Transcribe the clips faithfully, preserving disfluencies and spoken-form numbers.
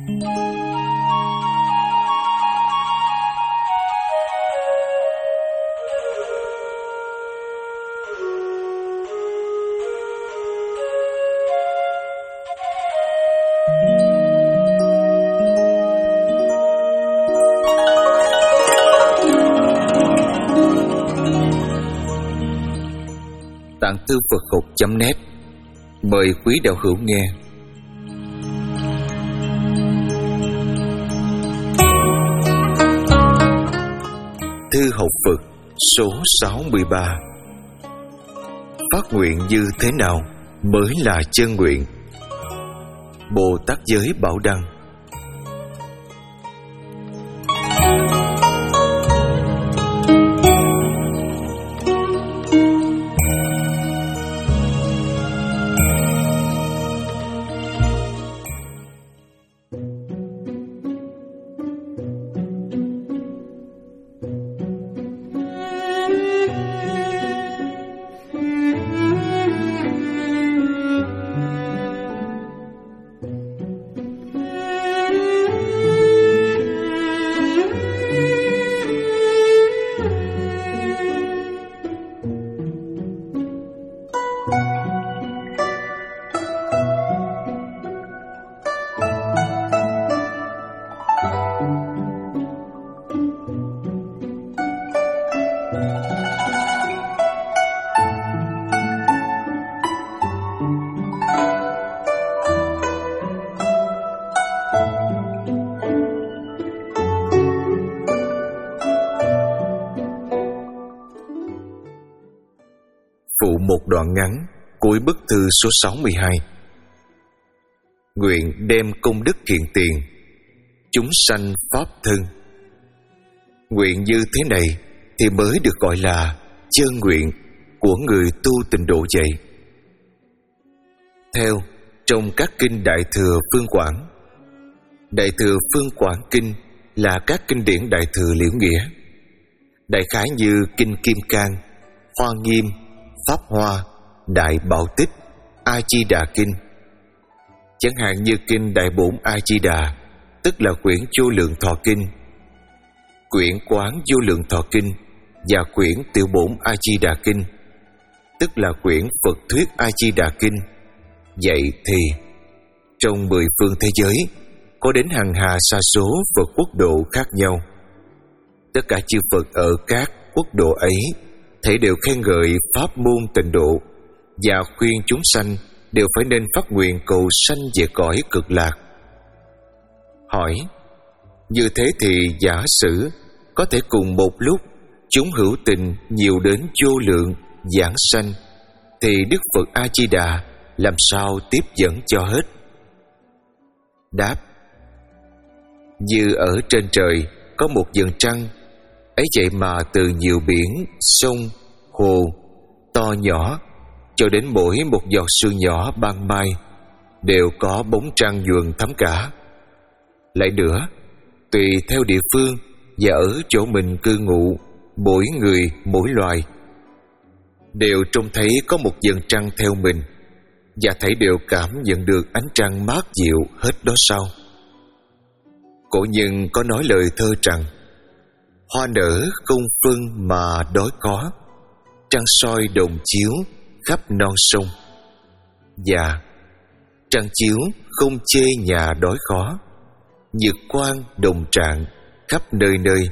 Tạng Thư Phật Học chấm net mời quý đạo hữu nghe. Thư Học Phật số sáu mươi ba. Phát nguyện như thế nào mới là chân nguyện? Bồ Tát Giới Bảo Đăng. Phụ một đoạn ngắn cuối bức thư số sáu mươi hai. Nguyện đem công đức hiện tiền, chúng sanh pháp thân. Nguyện như thế này thì mới được gọi là chân nguyện của người tu tịnh độ vậy. Theo trong các kinh Đại Thừa Phương Quảng, Đại Thừa Phương Quảng Kinh là các kinh điển Đại Thừa liễu nghĩa, đại khái như Kinh Kim Cang, Hoa Nghiêm, Pháp Hoa, Đại Bảo Tích, A Di Đà Kinh. Chẳng hạn như kinh Đại Bổn A Di Đà, tức là quyển Vô Lượng Thọ Kinh, quyển Quán Vô Lượng Thọ Kinh và quyển Tiểu Bổn A Di Đà Kinh, tức là quyển Phật Thuyết A Di Đà Kinh. Vậy thì trong mười phương thế giới có đến hàng hà sa số Phật quốc độ khác nhau. Tất cả chư Phật ở các quốc độ ấy thể đều khen ngợi pháp môn tịnh độ và khuyên chúng sanh đều phải nên phát nguyện cầu sanh về cõi cực lạc. Hỏi: như thế thì giả sử có thể cùng một lúc chúng hữu tình nhiều đến vô lượng giảng sanh, thì Đức Phật A Di Đà làm sao tiếp dẫn cho hết? Đáp: như ở trên trời có một vầng trăng, ấy vậy mà từ nhiều biển, sông, hồ, to nhỏ cho đến mỗi một giọt sương nhỏ ban mai đều có bóng trăng nhuần thắm cả. Lại nữa, tùy theo địa phương và ở chỗ mình cư ngụ, mỗi người mỗi loài đều trông thấy có một vầng trăng theo mình, và thấy đều cảm nhận được ánh trăng mát dịu hết đó sau. Cổ nhân có nói lời thơ rằng: hoa nở không phân mà đói có, trăng soi đồng chiếu khắp non sông. Và trăng chiếu không chê nhà đói khó, nhật quang đồng trạng khắp nơi nơi.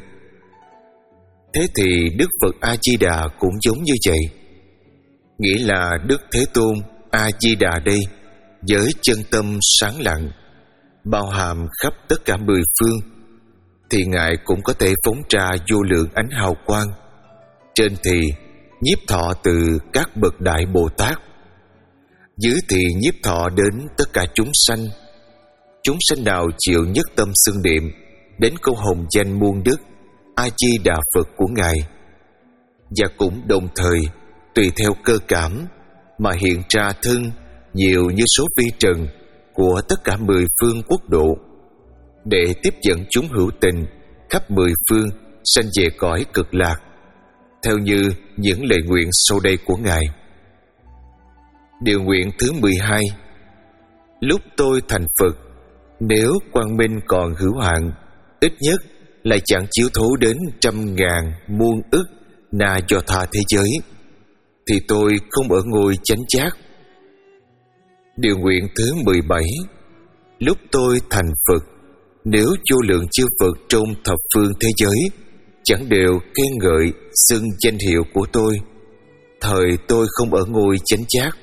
Thế thì Đức Phật A Di Đà cũng giống như vậy. Nghĩa là Đức Thế Tôn A Di Đà đây với chân tâm sáng lặng, bao hàm khắp tất cả mười phương, thì Ngài cũng có thể phóng ra vô lượng ánh hào quang. Trên thì nhiếp thọ từ các bậc đại Bồ Tát, dưới thì nhiếp thọ đến tất cả chúng sanh. Chúng sanh nào chịu nhất tâm xưng niệm đến câu hồng danh muôn đức A Di Đà Phật của Ngài, và cũng đồng thời tùy theo cơ cảm mà hiện ra thân nhiều như số vi trần của tất cả mười phương quốc độ, để tiếp dẫn chúng hữu tình khắp mười phương sanh về cõi cực lạc, theo như những lời nguyện sau đây của Ngài. Điều nguyện thứ mười hai. Lúc tôi thành Phật, Nếu quang minh còn hữu hạn, ít nhất lại chẳng chiếu thấu đến trăm ngàn muôn ức na do tha thế giới, thì tôi không ở ngôi chánh giác. Điều nguyện thứ mười bảy. Lúc tôi thành Phật, nếu vô lượng chư Phật trong thập phương thế giới chẳng đều khen ngợi xưng danh hiệu của tôi, thời tôi không ở ngôi chánh giác.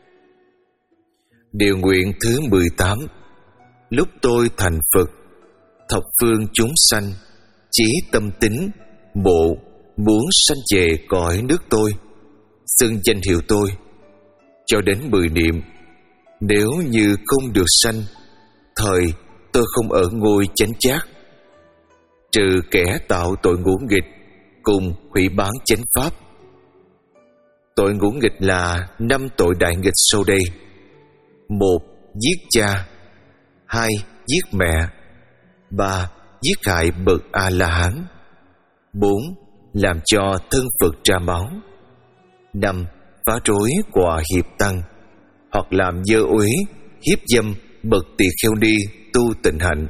Điều nguyện thứ mười tám. Lúc tôi thành Phật, thập phương chúng sanh chí tâm tính bộ muốn sanh về cõi nước tôi, xưng danh hiệu tôi, cho đến mười niệm. Nếu như không được sanh, thời tôi không ở ngôi chánh giác. Trừ kẻ tạo tội ngũ nghịch cùng hủy bán chánh pháp. Tội ngũ nghịch là năm tội đại nghịch sau đây: một, giết cha; hai, giết mẹ; ba, giết hại bậc A La Hán; bốn, làm cho thân Phật ra máu; năm, phá rối quả hiệp tăng, hoặc làm dơ uế hiếp dâm bậc tỳ kheo ni tu tịnh hạnh.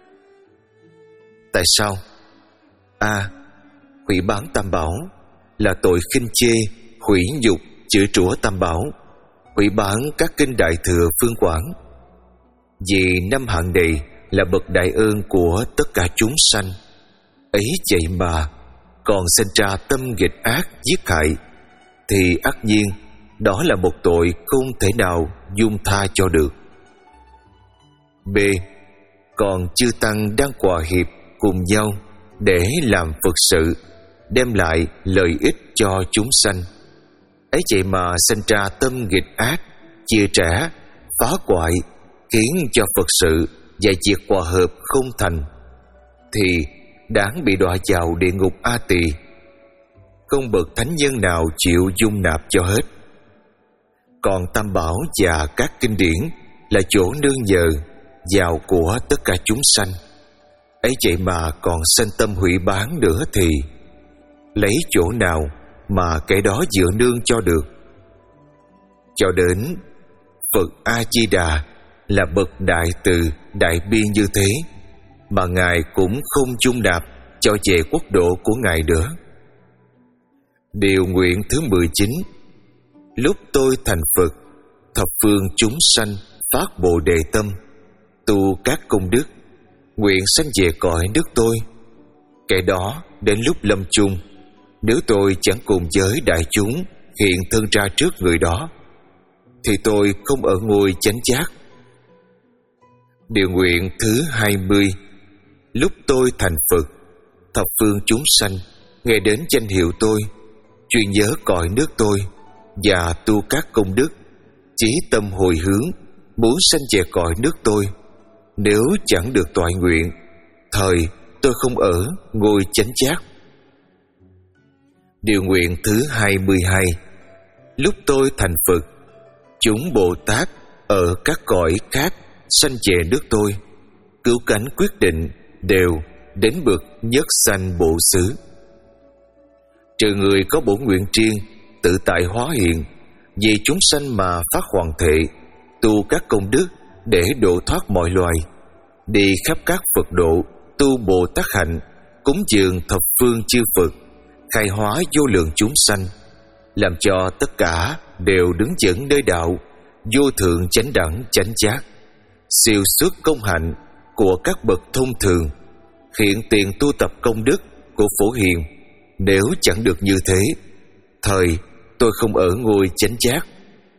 Tại sao? A. Hủy bán tam bảo là tội khinh chê, hủy nhục, chửi rủa tam bảo, hủy bán các kinh đại thừa phương quảng. Vì năm hạng này là bậc đại ơn của tất cả chúng sanh, ấy vậy mà còn sinh ra tâm nghịch ác giết hại, thì ắt nhiên đó là một tội không thể nào dung tha cho được. B. Còn chư tăng đang hòa hiệp cùng nhau để làm Phật sự, đem lại lợi ích cho chúng sanh, ấy vậy mà sinh ra tâm nghịch ác, chia rẽ, phá hoại, khiến cho Phật sự và việc hòa hợp không thành, thì đáng bị đọa vào địa ngục A Tỳ. Không bậc thánh nhân nào chịu dung nạp cho hết. Còn tam bảo và các kinh điển là chỗ nương nhờ vào của tất cả chúng sanh, ấy vậy mà còn sanh tâm hủy bán nữa, thì lấy chỗ nào mà kẻ đó dựa nương cho được? Cho đến Phật A Di Đà là bậc đại từ đại bi như thế mà Ngài cũng không dung nạp cho về quốc độ của Ngài nữa. Điều nguyện thứ mười chín. Lúc tôi thành Phật, thập phương chúng sanh phát Bồ Đề tâm, tu các công đức, nguyện sanh về cõi nước tôi. Kẻ đó đến lúc lâm chung, nếu tôi chẳng cùng với đại chúng hiện thân ra trước người đó, thì tôi không ở ngôi chánh giác. Điều nguyện thứ hai mươi. Lúc tôi thành Phật, thập phương chúng sanh nghe đến danh hiệu tôi, chuyên nhớ cõi nước tôi và tu các công đức, chí tâm hồi hướng muốn sanh về cõi nước tôi. Nếu chẳng được toại nguyện, thời tôi không ở ngôi chánh giác. Điều nguyện thứ hai mươi hai. Lúc tôi thành Phật, chúng Bồ Tát ở các cõi khác sanh về nước tôi, cứu cánh quyết định đều đến bậc nhất sanh bộ xứ. Trừ người có bổn nguyện riêng tự tại hóa hiện, vì chúng sanh mà phát hoàn thệ, tu các công đức để độ thoát mọi loài, đi khắp các Phật độ, tu Bồ Tát hạnh, cúng dường thập phương chư Phật, khai hóa vô lượng chúng sanh, làm cho tất cả đều đứng vững nơi đạo vô thượng chánh đẳng chánh giác, siêu xuất công hạnh của các bậc thông thường, hiện tiền tu tập công đức của Phổ Hiền. Nếu chẳng được như thế, thời tôi không ở ngôi chánh giác.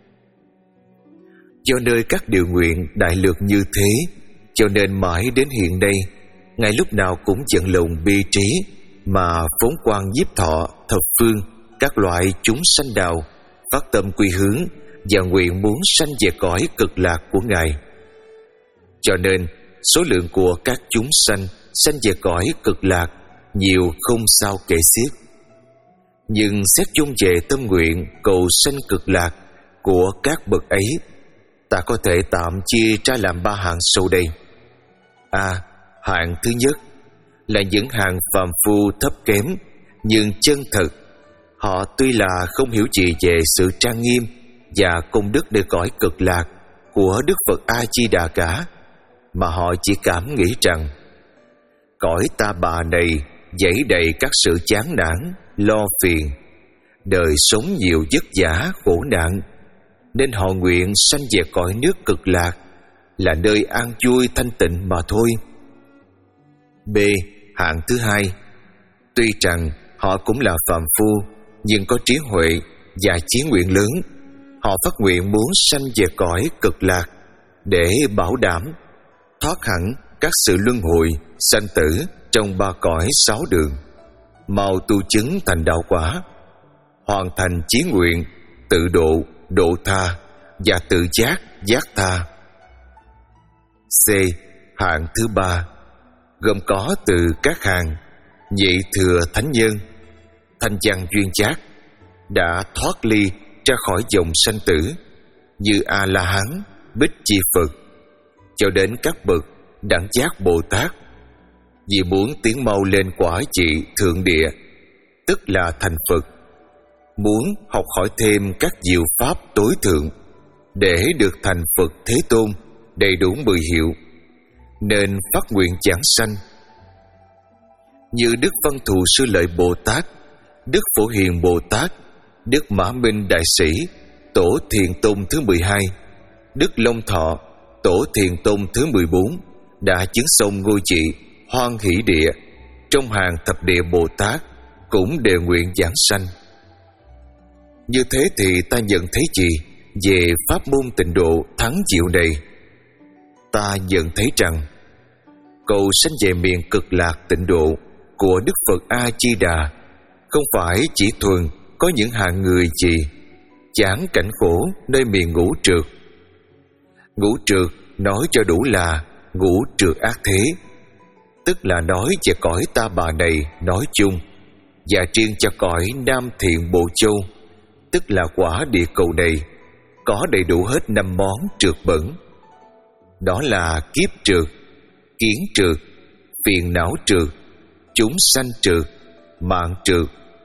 Do nơi các điều nguyện đại lược như thế, cho nên mãi đến hiện nay, Ngài lúc nào cũng dẫn lòng bi trí mà phóng quang nhiếp thọ thập phương các loại chúng sanh đạo, phát tâm quy hướng và nguyện muốn sanh về cõi cực lạc của Ngài. Cho nên số lượng của các chúng sanh sanh về cõi cực lạc nhiều không sao kể xiết. Nhưng xét chung về tâm nguyện cầu sanh cực lạc của các bậc ấy, ta có thể tạm chia ra làm ba hạng sau đây. A. Hạng thứ nhất là những hạng phàm phu thấp kém, nhưng chân thật. Họ tuy là không hiểu gì về sự trang nghiêm và công đức nơi cõi cực lạc của Đức Phật A Di Đà cả, mà họ chỉ cảm nghĩ rằng cõi ta bà này dẫy đầy các sự chán nản, lo phiền, đời sống nhiều vất vả khổ nạn, nên họ nguyện sanh về cõi nước cực lạc, là nơi an vui thanh tịnh mà thôi. B. Hạng thứ hai, tuy rằng họ cũng là phàm phu, nhưng có trí huệ và chí nguyện lớn. Họ phát nguyện muốn sanh về cõi cực lạc để bảo đảm thoát hẳn các sự luân hồi sanh tử trong ba cõi sáu đường, mau tu chứng thành đạo quả, hoàn thành chí nguyện tự độ, độ tha và tự giác, giác tha. C. Hạng thứ ba, gồm có từ các hàng nhị thừa thánh nhân, thanh văn duyên giác, đã thoát ly ra khỏi dòng sanh tử, như A La Hán, Bích Chi Phật, cho đến các bậc đẳng giác Bồ Tát, vì muốn tiến mau lên quả vị thượng địa, tức là thành Phật, muốn học hỏi thêm các diệu pháp tối thượng để được thành Phật Thế Tôn đầy đủ mười hiệu, nên phát nguyện giảng sanh. Như Đức Văn Thù Sư Lợi Bồ Tát, Đức Phổ Hiền Bồ Tát, Đức Mã Minh Đại Sĩ, Tổ Thiền Tôn thứ mười hai, Đức Long Thọ, Tổ Thiền Tôn thứ mười bốn, đã chứng xong ngôi vị Hoan Hỷ Địa, trong hàng thập địa Bồ Tát cũng đều nguyện giảng sanh. Như thế thì ta nhận thấy gì về pháp môn tịnh độ thắng diệu này? Ta nhận thấy rằng cầu sanh về miền cực lạc tịnh độ của Đức Phật A Di Đà không phải chỉ thuần có những hạng người gì chán cảnh khổ nơi miền ngũ trượt. Ngũ trượt nói cho đủ là ngũ trượt ác thế, tức là nói về cõi ta bà này nói chung, và riêng cho cõi Nam Thiện Bộ Châu, tức là quả địa cầu này, có đầy đủ hết năm món trượt bẩn. Đó là kiếp trượt, kiến trượt, phiền não trượt, chúng sanh trượt, mạng trượt.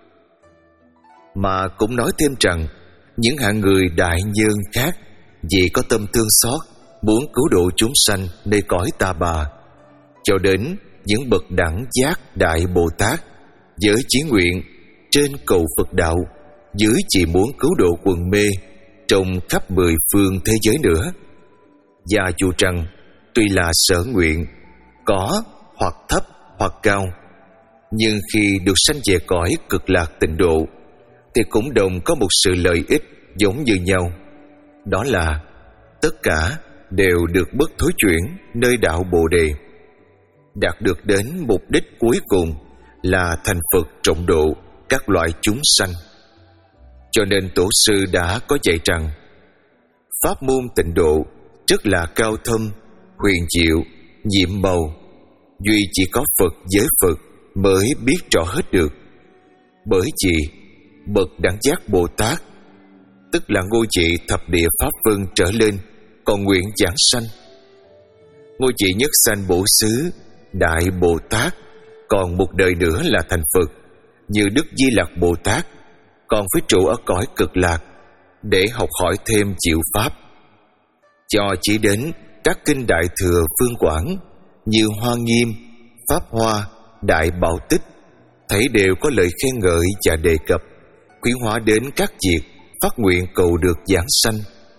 Mà cũng nói thêm rằng những hạng người đại nhân khác vì có tâm thương xót muốn cứu độ chúng sanh nơi cõi ta bà, cho đến những bậc đẳng giác đại Bồ Tát với chí nguyện trên cầu Phật đạo, dưới chỉ muốn cứu độ quần mê trong khắp mười phương thế giới nữa. Và dù rằng tuy là sở nguyện có hoặc thấp hoặc cao, nhưng khi được sanh về cõi cực lạc tịnh độ thì cũng đồng có một sự lợi ích giống như nhau. Đó là tất cả đều được bất thối chuyển nơi đạo Bồ Đề, đạt được đến mục đích cuối cùng là thành Phật trọng độ các loại chúng sanh. Cho nên Tổ sư đã có dạy rằng pháp môn tịnh độ rất là cao thâm, huyền diệu, nhiệm màu, duy chỉ có Phật với Phật mới biết rõ hết được. Bởi vì bậc đẳng giác Bồ Tát, tức là ngôi vị thập địa pháp vân trở lên, còn nguyện giảng sanh. Ngôi vị nhất sanh bổ xứ đại Bồ Tát còn một đời nữa là thành Phật, như Đức Di Lặc Bồ Tát còn phải trụ ở cõi cực lạc để học hỏi thêm diệu pháp. Cho chỉ đến các kinh Đại Thừa Phương Quảng như Hoa Nghiêm, Pháp Hoa, Đại Bảo Tích, thấy đều có lời khen ngợi và đề cập khuyến hóa đến các việc phát nguyện cầu được giảng sanh.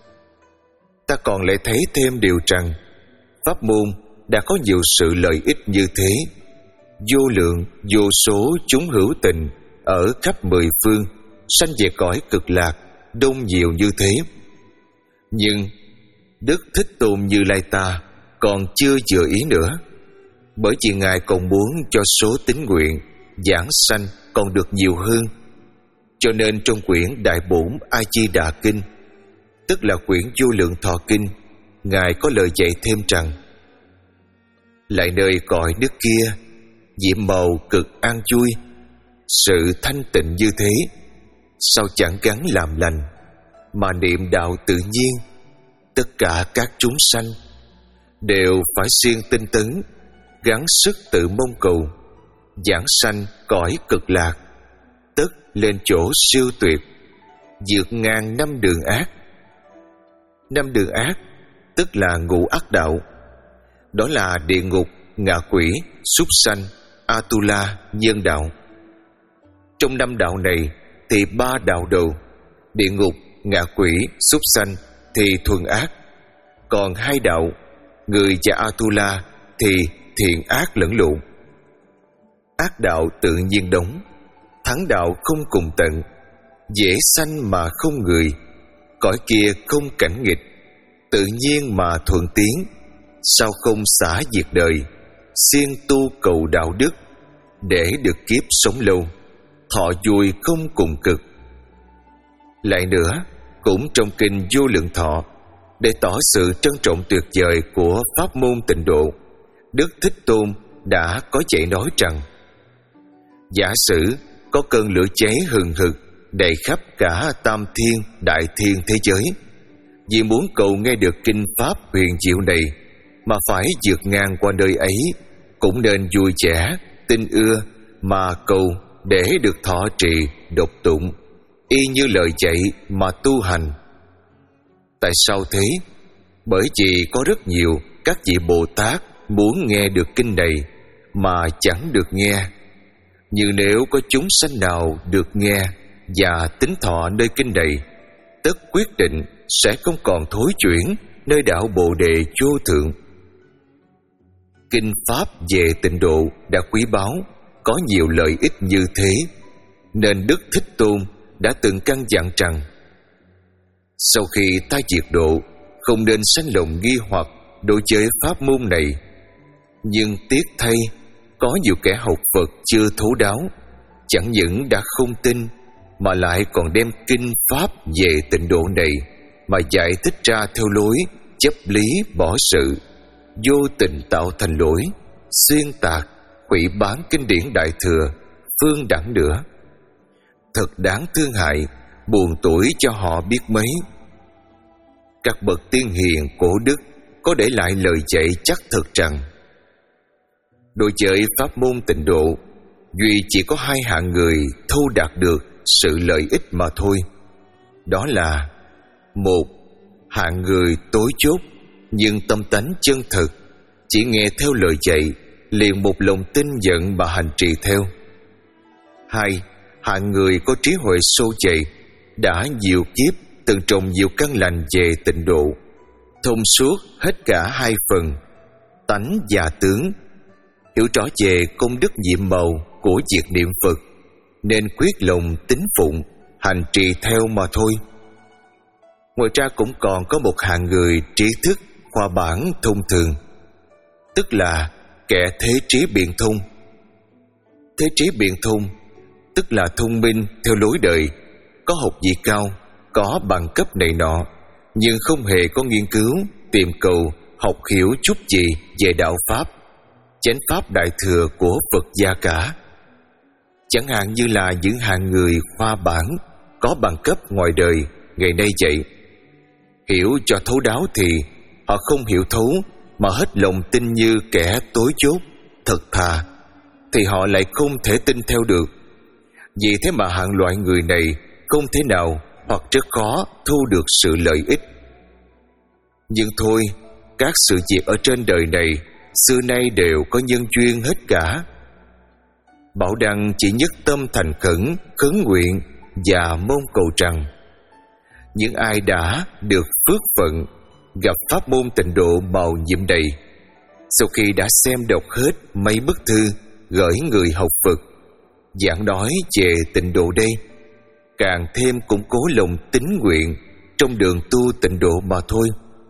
Ta còn lại thấy thêm điều rằng pháp môn đã có nhiều sự lợi ích như thế, vô lượng vô số chúng hữu tình ở khắp mười phương sanh về cõi cực lạc đông nhiều như thế. Nhưng Đức Thích Tôn Như Lai ta còn chưa vừa ý nữa, bởi vì Ngài còn muốn cho số tín nguyện giảng sanh còn được nhiều hơn. Cho nên trong quyển Đại Bổn A Di Đà Kinh, tức là quyển Vô Lượng Thọ Kinh, Ngài có lời dạy thêm rằng: lại nơi cõi nước kia, diệm màu cực an vui, sự thanh tịnh như thế, sao chẳng gắng làm lành, mà niệm đạo tự nhiên, tất cả các chúng sanh đều phải siêng tinh tấn, gắng sức tự mong cầu, giảng sanh cõi cực lạc, tức lên chỗ siêu tuyệt, vượt ngang năm đường ác. Năm đường ác tức là ngũ ác đạo, đó là địa ngục, ngạ quỷ, súc sanh, Atula, nhân đạo. Trong năm đạo này thì ba đạo đầu, địa ngục, ngạ quỷ, súc sanh thì thuần ác, còn hai đạo, người và Atula thì thiện ác lẫn lộn. Ác đạo tự nhiên đóng, thắng đạo không cùng tận, dễ sanh mà không người, cõi kia không cảnh nghịch, tự nhiên mà thuận tiến, sao không xả diệt đời, siêng tu cầu đạo đức, để được kiếp sống lâu, thọ vui không cùng cực. Lại nữa, cũng trong kinh Vô Lượng Thọ, để tỏ sự trân trọng tuyệt vời của pháp môn tịnh độ, Đức Thích Tôn đã có dạy nói rằng: giả sử có cơn lửa cháy hừng hực đầy khắp cả tam thiên đại thiên thế giới, vì muốn cầu nghe được kinh pháp huyền diệu này mà phải vượt ngang qua nơi ấy, cũng nên vui vẻ, tin ưa mà cầu để được thọ trì, độc tụng, y như lời dạy mà tu hành. Tại sao thế? Bởi vì có rất nhiều các vị Bồ Tát muốn nghe được kinh này mà chẳng được nghe. Như nếu có chúng sanh nào được nghe và tín thọ nơi kinh này, tất quyết định sẽ không còn thối chuyển nơi đạo Bồ Đề vô thượng. Kinh pháp về tịnh độ đã quý báu, có nhiều lợi ích như thế, nên Đức Thích Tôn đã từng căn dặn rằng: sau khi ta diệt độ, không nên sanh lòng nghi hoặc đối với pháp môn này. Nhưng tiếc thay, có nhiều kẻ học Phật chưa thấu đáo, chẳng những đã không tin mà lại còn đem kinh pháp về tịnh độ này mà giải thích ra theo lối chấp lý bỏ sự, vô tình tạo thành lỗi, xuyên tạc, hủy bán kinh điển Đại Thừa phương đẳng nữa. Thật đáng thương hại, buồn tuổi cho họ biết mấy. Các bậc tiên hiền cổ đức có để lại lời dạy chắc thật rằng: đối với pháp môn tịnh độ, duy chỉ có hai hạng người thu đạt được sự lợi ích mà thôi. Đó là: một, hạng người tối chốt nhưng tâm tánh chân thực, chỉ nghe theo lời dạy liền một lòng tin nhận mà hành trì theo. Hai, hạng người có trí huệ sâu dày, đã nhiều kiếp từng trồng nhiều căn lành về tịnh độ, thông suốt hết cả hai phần tánh và tướng, hiểu rõ về công đức nhiệm màu của việc niệm Phật, nên quyết lòng tín phụng, hành trì theo mà thôi. Ngoài ra cũng còn có một hạng người trí thức khoa bản thông thường, tức là kẻ thế trí biện thông. Thế trí biện thông tức là thông minh theo lối đời, có học vị cao, có bằng cấp này nọ, nhưng không hề có nghiên cứu, tìm cầu, học hiểu chút gì về đạo Pháp, chánh Pháp Đại Thừa của Phật gia cả. Chẳng hạn như là những hạng người khoa bản, có bằng cấp ngoài đời ngày nay vậy. Hiểu cho thấu đáo thì họ không hiểu thấu, mà hết lòng tin như kẻ tối chốt, thật thà, thì họ lại không thể tin theo được. Vì thế mà hạng loại người này không thể nào hoặc rất khó thu được sự lợi ích. Nhưng thôi, các sự việc ở trên đời này xưa nay đều có nhân duyên hết cả. Bảo Đăng chỉ nhất tâm thành khẩn, khấn nguyện và mong cầu rằng những ai đã được phước phận gặp pháp môn tịnh độ màu nhiệm đầy, sau khi đã xem đọc hết mấy bức thư gửi người học Phật giảng nói về tịnh độ đây, càng thêm củng cố lòng tín nguyện trong đường tu tịnh độ mà thôi.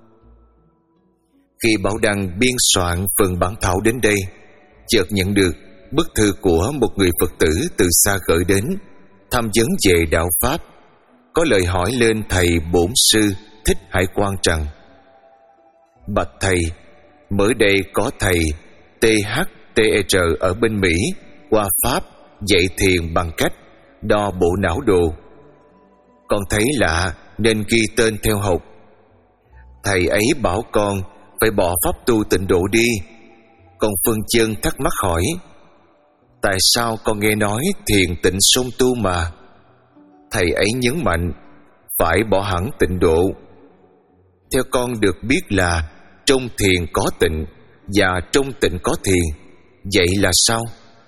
Khi Bảo Đăng biên soạn phần bản thảo đến đây, chợt nhận được bức thư của một người Phật tử từ xa gửi đến, tham vấn về đạo Pháp, có lời hỏi lên thầy bổn sư Thích Hải Quang rằng: bạch thầy, mới đây có thầy tê hát tê rờ ở bên Mỹ qua Pháp dạy thiền bằng cách đo bộ não đồ. Con thấy lạ nên ghi tên theo học. Thầy ấy bảo con phải bỏ pháp tu tịnh độ đi. Con phân chân thắc mắc hỏi: tại sao con nghe nói thiền tịnh song tu mà? Thầy ấy nhấn mạnh phải bỏ hẳn tịnh độ. Theo con được biết là trong thiền có tịnh, và trong tịnh có thiền. Vậy là sao?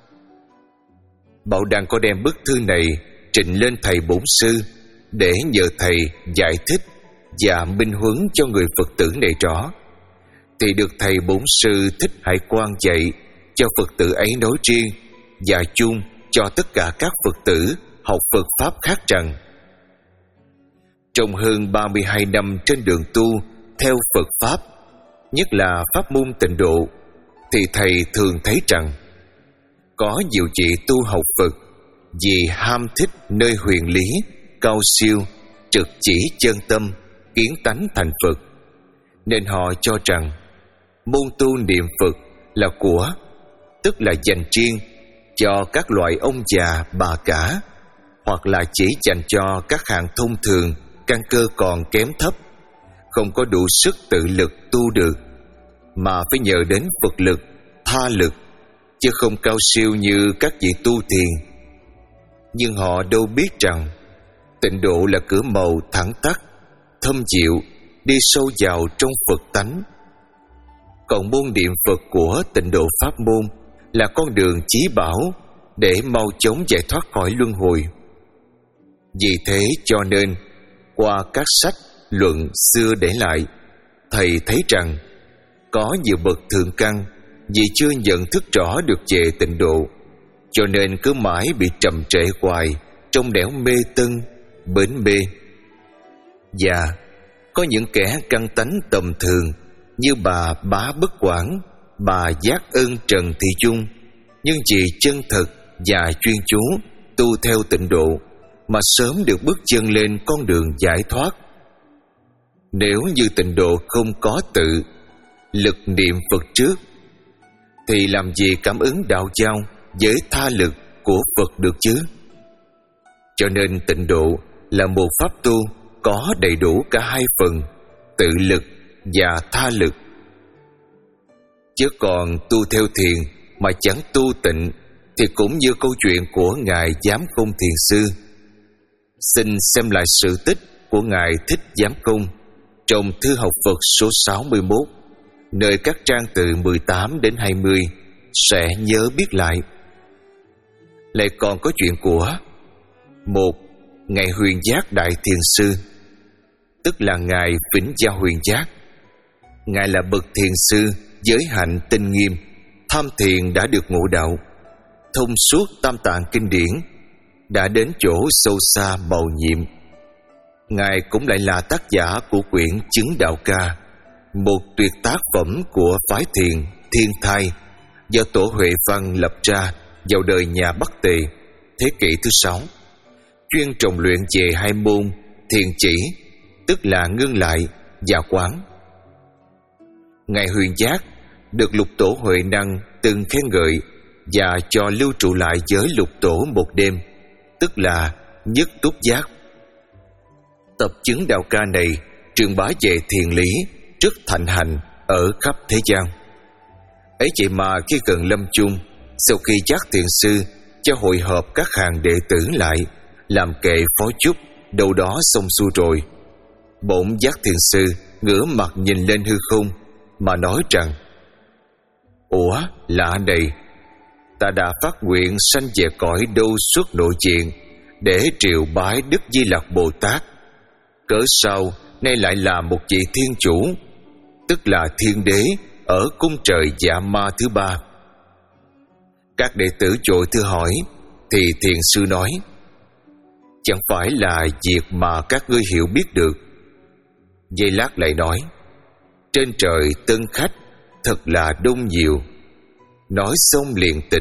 Bảo Đăng có đem bức thư này trình lên thầy bổn sư để nhờ thầy giải thích và minh huấn cho người Phật tử này rõ, thì được thầy bổn sư Thích Hải Quang dạy cho Phật tử ấy nói riêng và chung cho tất cả các Phật tử học Phật Pháp khác rằng: trong hơn ba mươi hai năm trên đường tu theo Phật Pháp, nhất là pháp môn tịnh độ, thì thầy thường thấy rằng có nhiều vị tu học Phật vì ham thích nơi huyền lý, cao siêu, trực chỉ chân tâm, kiến tánh thành Phật, nên họ cho rằng môn tu niệm Phật là của, tức là dành riêng cho các loại ông già bà cả, hoặc là chỉ dành cho các hạng thông thường, căn cơ còn kém thấp, không có đủ sức tự lực tu được, mà phải nhờ đến Phật lực, tha lực, chứ không cao siêu như các vị tu thiền. Nhưng họ đâu biết rằng tịnh độ là cửa màu thẳng tắc, thâm diệu, đi sâu vào trong Phật tánh. Còn môn niệm Phật của tịnh độ pháp môn là con đường chí bảo để mau chóng giải thoát khỏi luân hồi. Vì thế cho nên, qua các sách luận xưa để lại, thầy thấy rằng có nhiều bậc thượng căn vì chưa nhận thức rõ được về tịnh độ, cho nên cứ mãi bị trầm trệ hoài trong nẻo mê tân, bến mê. Và có những kẻ căn tánh tầm thường như bà Bá Bất Quản, bà Giác Ân Trần Thị Dung, nhưng vì chân thật và chuyên chú tu theo tịnh độ mà sớm được bước chân lên con đường giải thoát. Nếu như tịnh độ không có tự lực niệm Phật trước, thì làm gì cảm ứng đạo giao với tha lực của Phật được chứ? Cho nên tịnh độ là một pháp tu có đầy đủ cả hai phần, tự lực và tha lực. Chứ còn tu theo thiền mà chẳng tu tịnh thì cũng như câu chuyện của Ngài Giám Không Thiền Sư. Xin xem lại sự tích của Ngài Thích Giám Không trong Thư Học Phật số sáu mươi mốt, nơi các trang từ mười tám đến hai mươi, sẽ nhớ biết lại. Lại còn có chuyện của một Ngài Huyền Giác Đại Thiền Sư, tức là Ngài Vĩnh Gia Huyền Giác. Ngài là bậc thiền sư giới hạnh tinh nghiêm, tham thiền đã được ngộ đạo, thông suốt tam tạng kinh điển, đã đến chỗ sâu xa màu nhiệm. Ngài cũng lại là tác giả của quyển Chứng Đạo Ca, một tuyệt tác phẩm của phái thiền Thiên Thai do Tổ Huệ Văn lập ra vào đời nhà Bắc Tề, thế kỷ thứ sáu, chuyên trồng luyện về hai môn thiền chỉ, tức là ngưng lại và quán. Ngài Huyền Giác được Lục Tổ Huệ Năng từng khen ngợi và cho lưu trụ lại với Lục Tổ một đêm, tức là nhất túc giác. Tập Chứng Đạo Ca này truyền bá về thiền lý rất thịnh hành ở khắp thế gian. Ấy vậy mà khi gần lâm chung, sau khi Giác Thiền Sư cho hội họp các hàng đệ tử lại làm kệ phó chúc đâu đó xong xuôi rồi, bỗng Giác Thiền Sư ngửa mặt nhìn lên hư không mà nói rằng: Ủa, lạ này, ta đã phát nguyện sanh về cõi đâu xuất nội diện để triều bái Đức Di Lặc Bồ Tát, cớ sao nay lại là một vị thiên chủ, tức là thiên đế ở cung trời Dạ Ma thứ ba? Các đệ tử vội thưa hỏi, thì thiền sư nói: Chẳng phải là việc mà các ngươi hiểu biết được. Giây lát lại nói: Trên trời tân khách thật là đông nhiều. Nói xong liền tịch.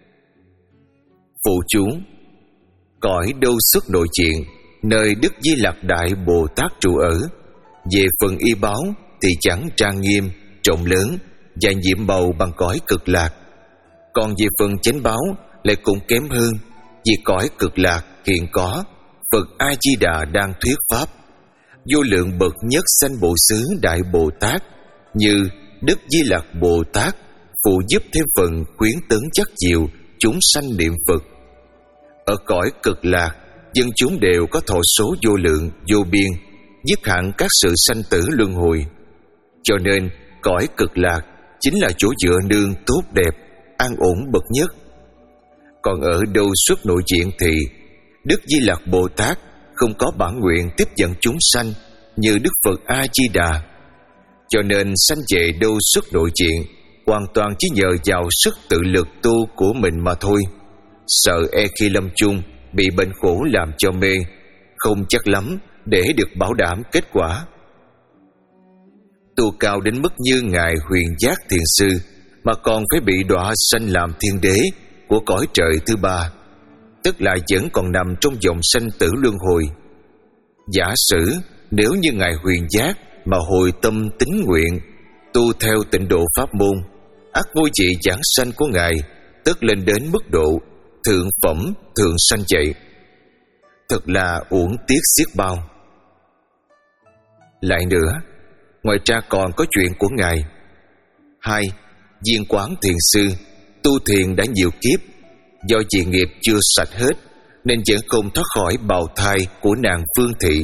Phụ chú: Cõi đâu xuất nội diện, nơi Đức Di Lặc Đại Bồ Tát trụ ở, về phần y báo thì chẳng trang nghiêm, rộng lớn và nhiệm màu bằng cõi Cực Lạc. Còn về phần chánh báo lại cũng kém hơn, vì cõi Cực Lạc hiện có Phật A Di Đà đang thuyết pháp, vô lượng bậc nhất sanh Bộ Xứ Đại Bồ Tát như Đức Di Lặc Bồ Tát phụ giúp thêm phần khuyến tấn chắc diệu chúng sanh niệm Phật. Ở cõi Cực Lạc, dân chúng đều có thọ số vô lượng vô biên, dứt hẳn các sự sanh tử luân hồi. Cho nên cõi Cực Lạc chính là chỗ dựa nương tốt đẹp, an ổn bậc nhất. Còn ở đâu xuất nội diện thì Đức Di Lặc Bồ Tát không có bản nguyện tiếp dẫn chúng sanh như Đức Phật A Di Đà, cho nên sanh về đâu xuất nội diện hoàn toàn chỉ nhờ vào sức tự lực tu của mình mà thôi. Sợ e khi lâm chung bị bệnh khổ làm cho mê, không chắc lắm để được bảo đảm kết quả. Tu cao đến mức như ngài Huyền Giác Thiền Sư mà còn phải bị đọa sanh làm thiên đế của cõi trời thứ ba, tức là vẫn còn nằm trong vòng sanh tử luân hồi. Giả sử nếu như ngài Huyền Giác mà hồi tâm tín nguyện, tu theo tịnh độ pháp môn, ắt ngôi vị giảng sanh của ngài tất lên đến mức độ thượng phẩm thượng sanh vậy. Thật là uổng tiếc xiết bao. Lại nữa, ngoài ra còn có chuyện của ngài. Hai, Viên Quán Thiền Sư tu thiền đã nhiều kiếp, do vì nghiệp chưa sạch hết nên vẫn không thoát khỏi bào thai của nàng Phương Thị.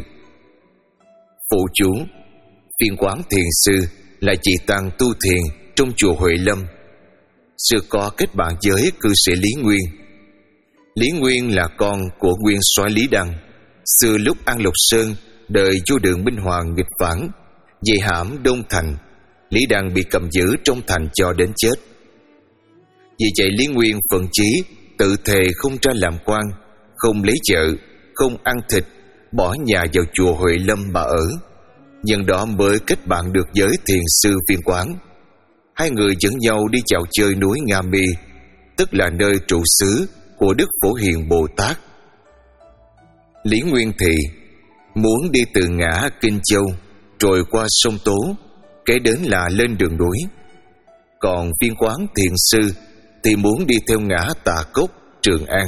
Phụ chú: Viên Quán Thiền Sư là vị tăng tu thiền trong chùa Huệ Lâm, xưa có kết bạn với cư sĩ Lý Nguyên. Lý Nguyên là con của nguyên soái Lý Đăng. Xưa lúc An Lộc Sơn đời vua Đường Minh Hoàng nghịch phản, về hãm Đông Thành, Lý Đăng bị cầm giữ trong thành cho đến chết. Vì vậy Lý Nguyên phận chí tự thề không ra làm quan, không lấy vợ, không ăn thịt, bỏ nhà vào chùa Huệ Lâm mà ở. Nhân đó mới kết bạn được với thiền sư Viên Quán. Hai người dẫn nhau đi dạo chơi núi Nga Mi, tức là nơi trụ xứ của Đức Phổ Hiền Bồ Tát. Lý Nguyên thì muốn đi từ ngã Kinh Châu rồi qua sông Tố, kế đến là lên đường núi. Còn Viên Quán Thiền Sư thì muốn đi theo ngã Tà Cốc, Trường An.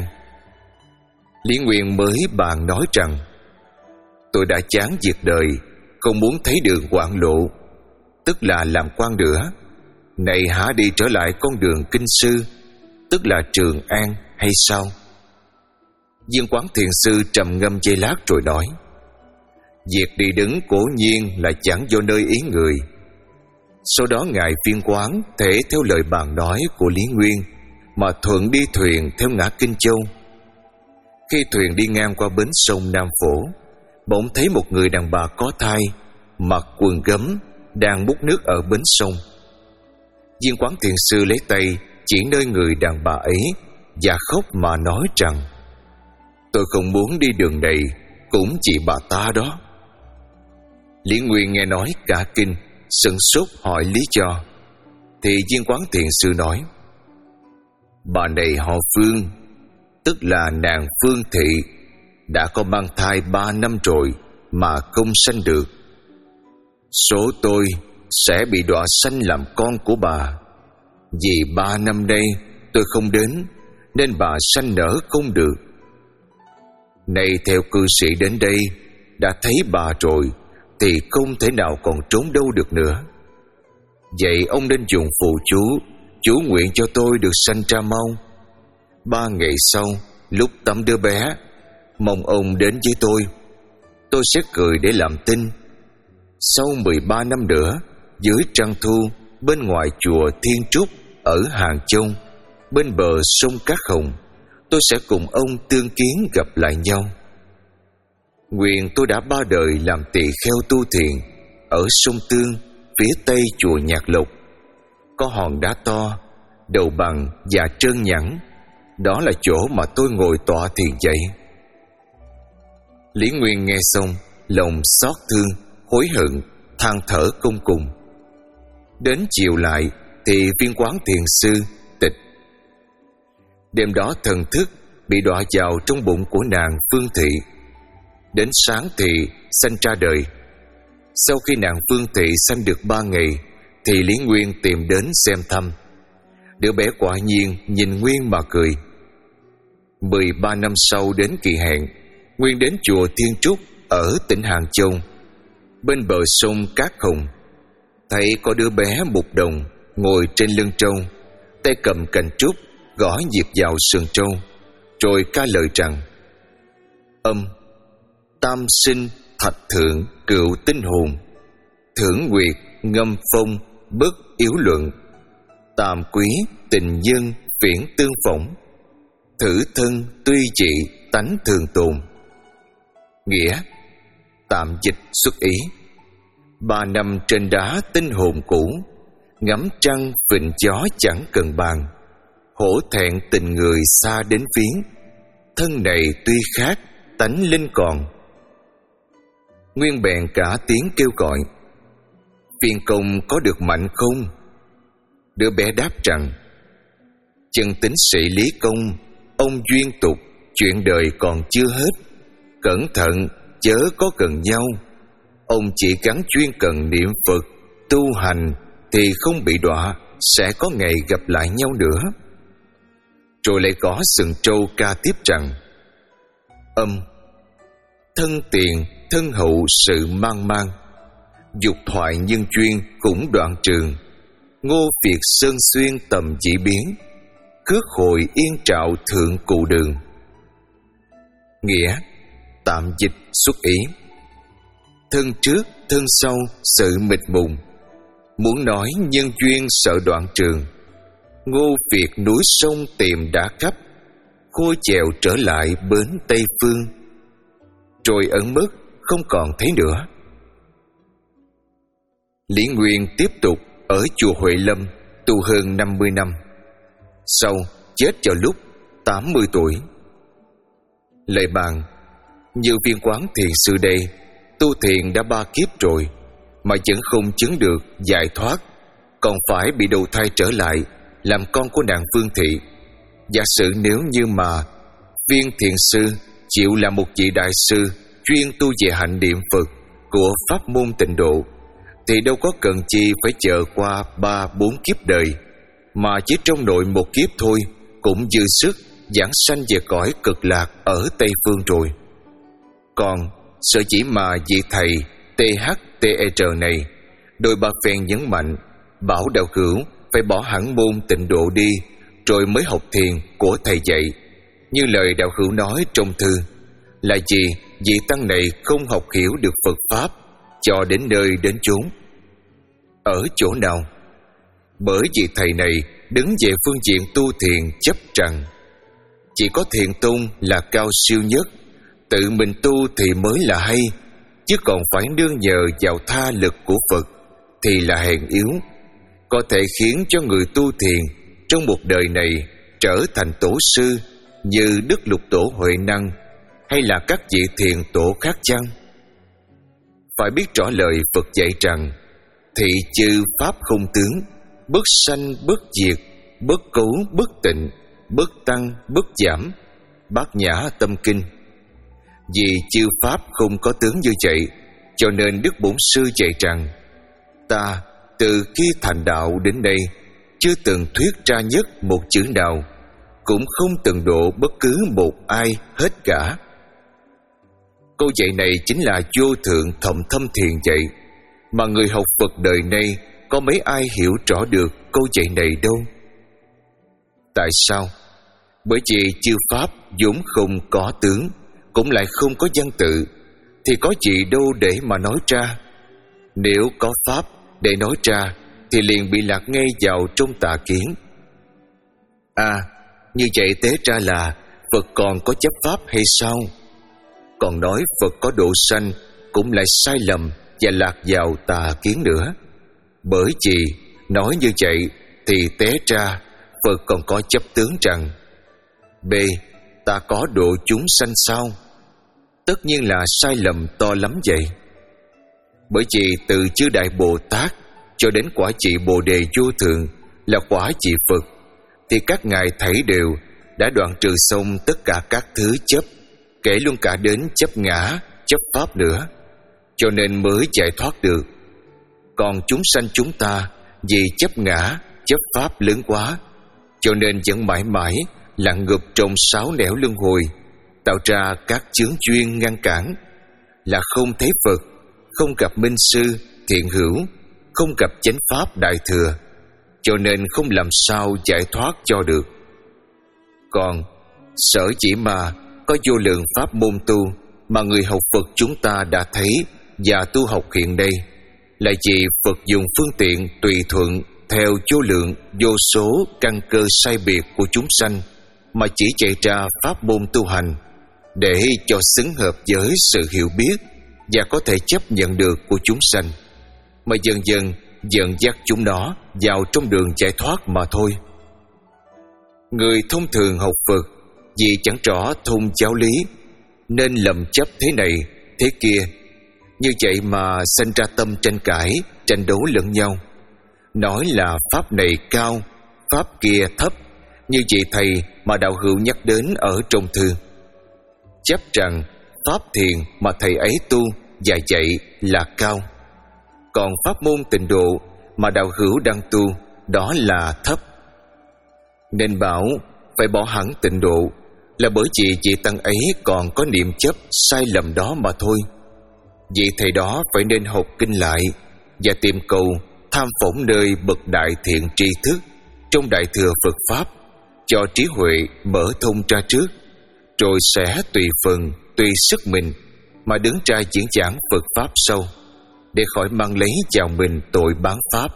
Lý Nguyên mới bàn nói rằng: tôi đã chán việc đời, không muốn thấy đường hoạn lộ, tức là làm quan nữa. Này hả đi trở lại con đường Kinh Sư, tức là Trường An hay sao? Viên Quán Thiền Sư trầm ngâm giây lát rồi nói: việc đi đứng cố nhiên là chẳng do nơi ý người. Sau đó ngài Viên Quán thể theo lời bàn nói của Lý Nguyên mà thuận đi thuyền theo ngã Kinh Châu. Khi thuyền đi ngang qua bến sông Nam Phổ, bỗng thấy một người đàn bà có thai, mặc quần gấm, đang múc nước ở bến sông. Viên Quán Thiền Sư lấy tay chỉ nơi người đàn bà ấy và khóc mà nói rằng: tôi không muốn đi đường này, cũng chỉ bà ta đó. Lý Nguyên nghe nói cả kinh, sửng sốt hỏi lý do. Thì Viên Quán Thiền Sư nói: bà này họ Phương, tức là nàng Phương Thị, đã có mang thai ba năm rồi mà không sanh được. Số tôi sẽ bị đọa sanh làm con của bà. Vì ba năm nay tôi không đến, nên bà sanh nở không được. Nay theo cư sĩ đến đây đã thấy bà rồi, thì không thể nào còn trốn đâu được nữa. Vậy ông nên dùng phù chú, chú nguyện cho tôi được sanh ra mau. Ba ngày sau, lúc tắm đứa bé, mong ông đến với tôi. Tôi sẽ cười để làm tin. Sau mười ba năm nữa, dưới trăng thu, bên ngoài chùa Thiên Trúc ở Hàng Châu, bên bờ sông Cát Hồng, tôi sẽ cùng ông tương kiến gặp lại nhau. Nguyện tôi đã ba đời làm tỳ kheo tu thiền ở sông Tương, phía tây chùa Nhạc Lộc. Có hòn đá to, đầu bằng và trơn nhẵn, đó là chỗ mà tôi ngồi tọa thiền vậy. Lý Nguyên nghe xong, lòng xót thương, hối hận, than thở không cùng. Đến chiều lại thì Viên Quán Thiền Sư tịch. Đêm đó thần thức bị đọa vào trong bụng của nàng Phương Thị. Đến sáng thì sanh ra đời. Sau khi nàng Phương Thị sanh được ba ngày thì Lý Nguyên tìm đến xem thăm. Đứa bé quả nhiên nhìn Nguyên mà cười. Mười ba năm sau đến kỳ hẹn, Nguyên đến chùa Thiên Trúc ở tỉnh Hàng Châu, bên bờ sông Cát Hồng. Thấy có đứa bé mục đồng ngồi trên lưng trâu, tay cầm cành trúc gõ nhịp vào sườn trâu, rồi ca lời rằng: âm tam sinh thạch thượng cựu tinh hồn, thưởng nguyệt ngâm phong bất yếu luận, Tàm quý tình nhân viễn tương phỏng, thử thân tuy dị tánh thường tồn. Nghĩa: tạm dịch xuất ý. Ba năm trên đá tinh hồn cũ, ngắm trăng vịnh gió chẳng cần bàn. Hổ thẹn tình người xa đến viếng, thân này tuy khác tánh linh còn. Nguyên bèn cả tiếng kêu gọi: phiên công có được mạnh không? Đứa bé đáp rằng: chân tính sĩ lý công, ông duyên tục, chuyện đời còn chưa hết. Cẩn thận chớ có cần nhau, ông chỉ gắng chuyên cần niệm Phật tu hành thì không bị đọa, sẽ có ngày gặp lại nhau nữa. Rồi lại gõ sừng trâu ca tiếp rằng: âm thân tiền thân hậu sự mang mang, dục thoại nhân chuyên cũng đoạn trường. Ngô Việt sơn xuyên tầm chỉ biến, cước hồi yên trạo thượng cụ đường. Nghĩa: tạm dịch xuất ý. Thân trước thân sau sự mịt mùng, muốn nói nhân duyên sợ đoạn trường. Ngô Việt núi sông tìm đã khắp, khôi chèo trở lại bến Tây Phương. Rồi ẩn mất không còn thấy nữa. Lý Nguyên tiếp tục ở chùa Huệ Lâm tu hơn năm mươi năm, sau chết vào lúc tám mươi tuổi. Lời bàn: như viên quán thiền sư đây tu thiền đã ba kiếp rồi mà vẫn không chứng được giải thoát, còn phải bị đầu thai trở lại làm con của nàng Phương Thị. Giả sử nếu như mà viên thiền sư chịu là một vị đại sư chuyên tu về hạnh niệm Phật của pháp môn Tịnh Độ, thì đâu có cần chi phải chờ qua ba bốn kiếp đời, mà chỉ trong nội một kiếp thôi cũng dư sức giảng sanh về cõi cực lạc ở Tây Phương rồi. Còn sở chỉ mà vị thầy tê hát tê e rờ này đôi ba phen nhấn mạnh bảo đạo hữu phải bỏ hẳn môn Tịnh Độ đi rồi mới học thiền của thầy dạy. Như lời đạo hữu nói trong thư là gì? Vị tăng này không học hiểu được Phật Pháp cho đến nơi đến chốn. Ở chỗ nào? Bởi vì thầy này đứng về phương diện tu thiền chấp rằng chỉ có thiền tôn là cao siêu nhất, tự mình tu thì mới là hay, chứ còn phải nương nhờ vào tha lực của Phật thì là hèn yếu, có thể khiến cho người tu thiền trong một đời này trở thành tổ sư như Đức Lục Tổ Huệ Năng hay là các vị thiền tổ khác chăng? Phải biết rõ lời Phật dạy rằng thị chư pháp không tướng, bất sanh bất diệt, bất cấu bất tịnh, bất tăng bất giảm. Bát Nhã Tâm Kinh. Vì chư pháp không có tướng như vậy, cho nên Đức Bổn Sư dạy rằng ta từ khi thành đạo đến đây chưa từng thuyết ra nhất một chữ nào, cũng không từng độ bất cứ một ai hết cả. Câu dạy này chính là vô thượng thậm thâm thiền dạy, mà người học Phật đời nay có mấy ai hiểu rõ được câu dạy này đâu. Tại sao? Bởi vì chư pháp vốn không có tướng, cũng lại không có văn tự, thì có gì đâu để mà nói ra. Nếu có pháp để nói ra thì liền bị lạc ngay vào trong tà kiến. À, như vậy tế ra là Phật còn có chấp pháp hay sao? Còn nói Phật có độ sanh cũng lại sai lầm và lạc vào tà kiến nữa. Bởi vì nói như vậy thì té ra Phật còn có chấp tướng rằng B. Ta có độ chúng sanh sao? Tất nhiên là sai lầm to lắm vậy. Bởi vì từ chư Đại Bồ Tát cho đến quả vị Bồ Đề vô thượng là quả vị Phật, thì các ngài thảy đều đã đoạn trừ xong tất cả các thứ chấp, kể luôn cả đến chấp ngã, chấp pháp nữa, cho nên mới giải thoát được. Còn chúng sanh chúng ta vì chấp ngã, chấp pháp lớn quá, cho nên vẫn mãi mãi lặn ngụp trong sáu nẻo luân hồi, tạo ra các chướng duyên ngăn cản, là không thấy Phật, không gặp minh sư thiện hữu, không gặp chánh pháp đại thừa, cho nên không làm sao giải thoát cho được. Còn sở chỉ mà có vô lượng pháp môn tu mà người học Phật chúng ta đã thấy và tu học hiện đây, là vì Phật dùng phương tiện tùy thuận theo vô lượng vô số căn cơ sai biệt của chúng sanh mà chỉ dạy ra pháp môn tu hành để cho xứng hợp với sự hiểu biết và có thể chấp nhận được của chúng sanh, mà dần dần dẫn dắt chúng nó vào trong đường giải thoát mà thôi. Người thông thường học Phật vì chẳng rõ thông giáo lý nên lầm chấp thế này thế kia, như vậy mà sinh ra tâm tranh cãi, tranh đấu lẫn nhau, nói là pháp này cao, pháp kia thấp, như vị thầy mà đạo hữu nhắc đến ở trong thư. Chấp rằng pháp thiền mà thầy ấy tu và dạy là cao, còn pháp môn tịnh độ mà đạo hữu đang tu đó là thấp. Nên bảo phải bỏ hẳn tịnh độ là bởi vì vị tăng ấy còn có niệm chấp sai lầm đó mà thôi. Vị thầy đó phải nên học kinh lại và tìm cầu tham phỏng nơi bậc đại thiện tri thức trong đại thừa Phật Pháp, cho trí huệ mở thông ra trước, rồi sẽ tùy phần, tùy sức mình mà đứng ra diễn giảng Phật Pháp sau, để khỏi mang lấy vào mình tội bán Pháp.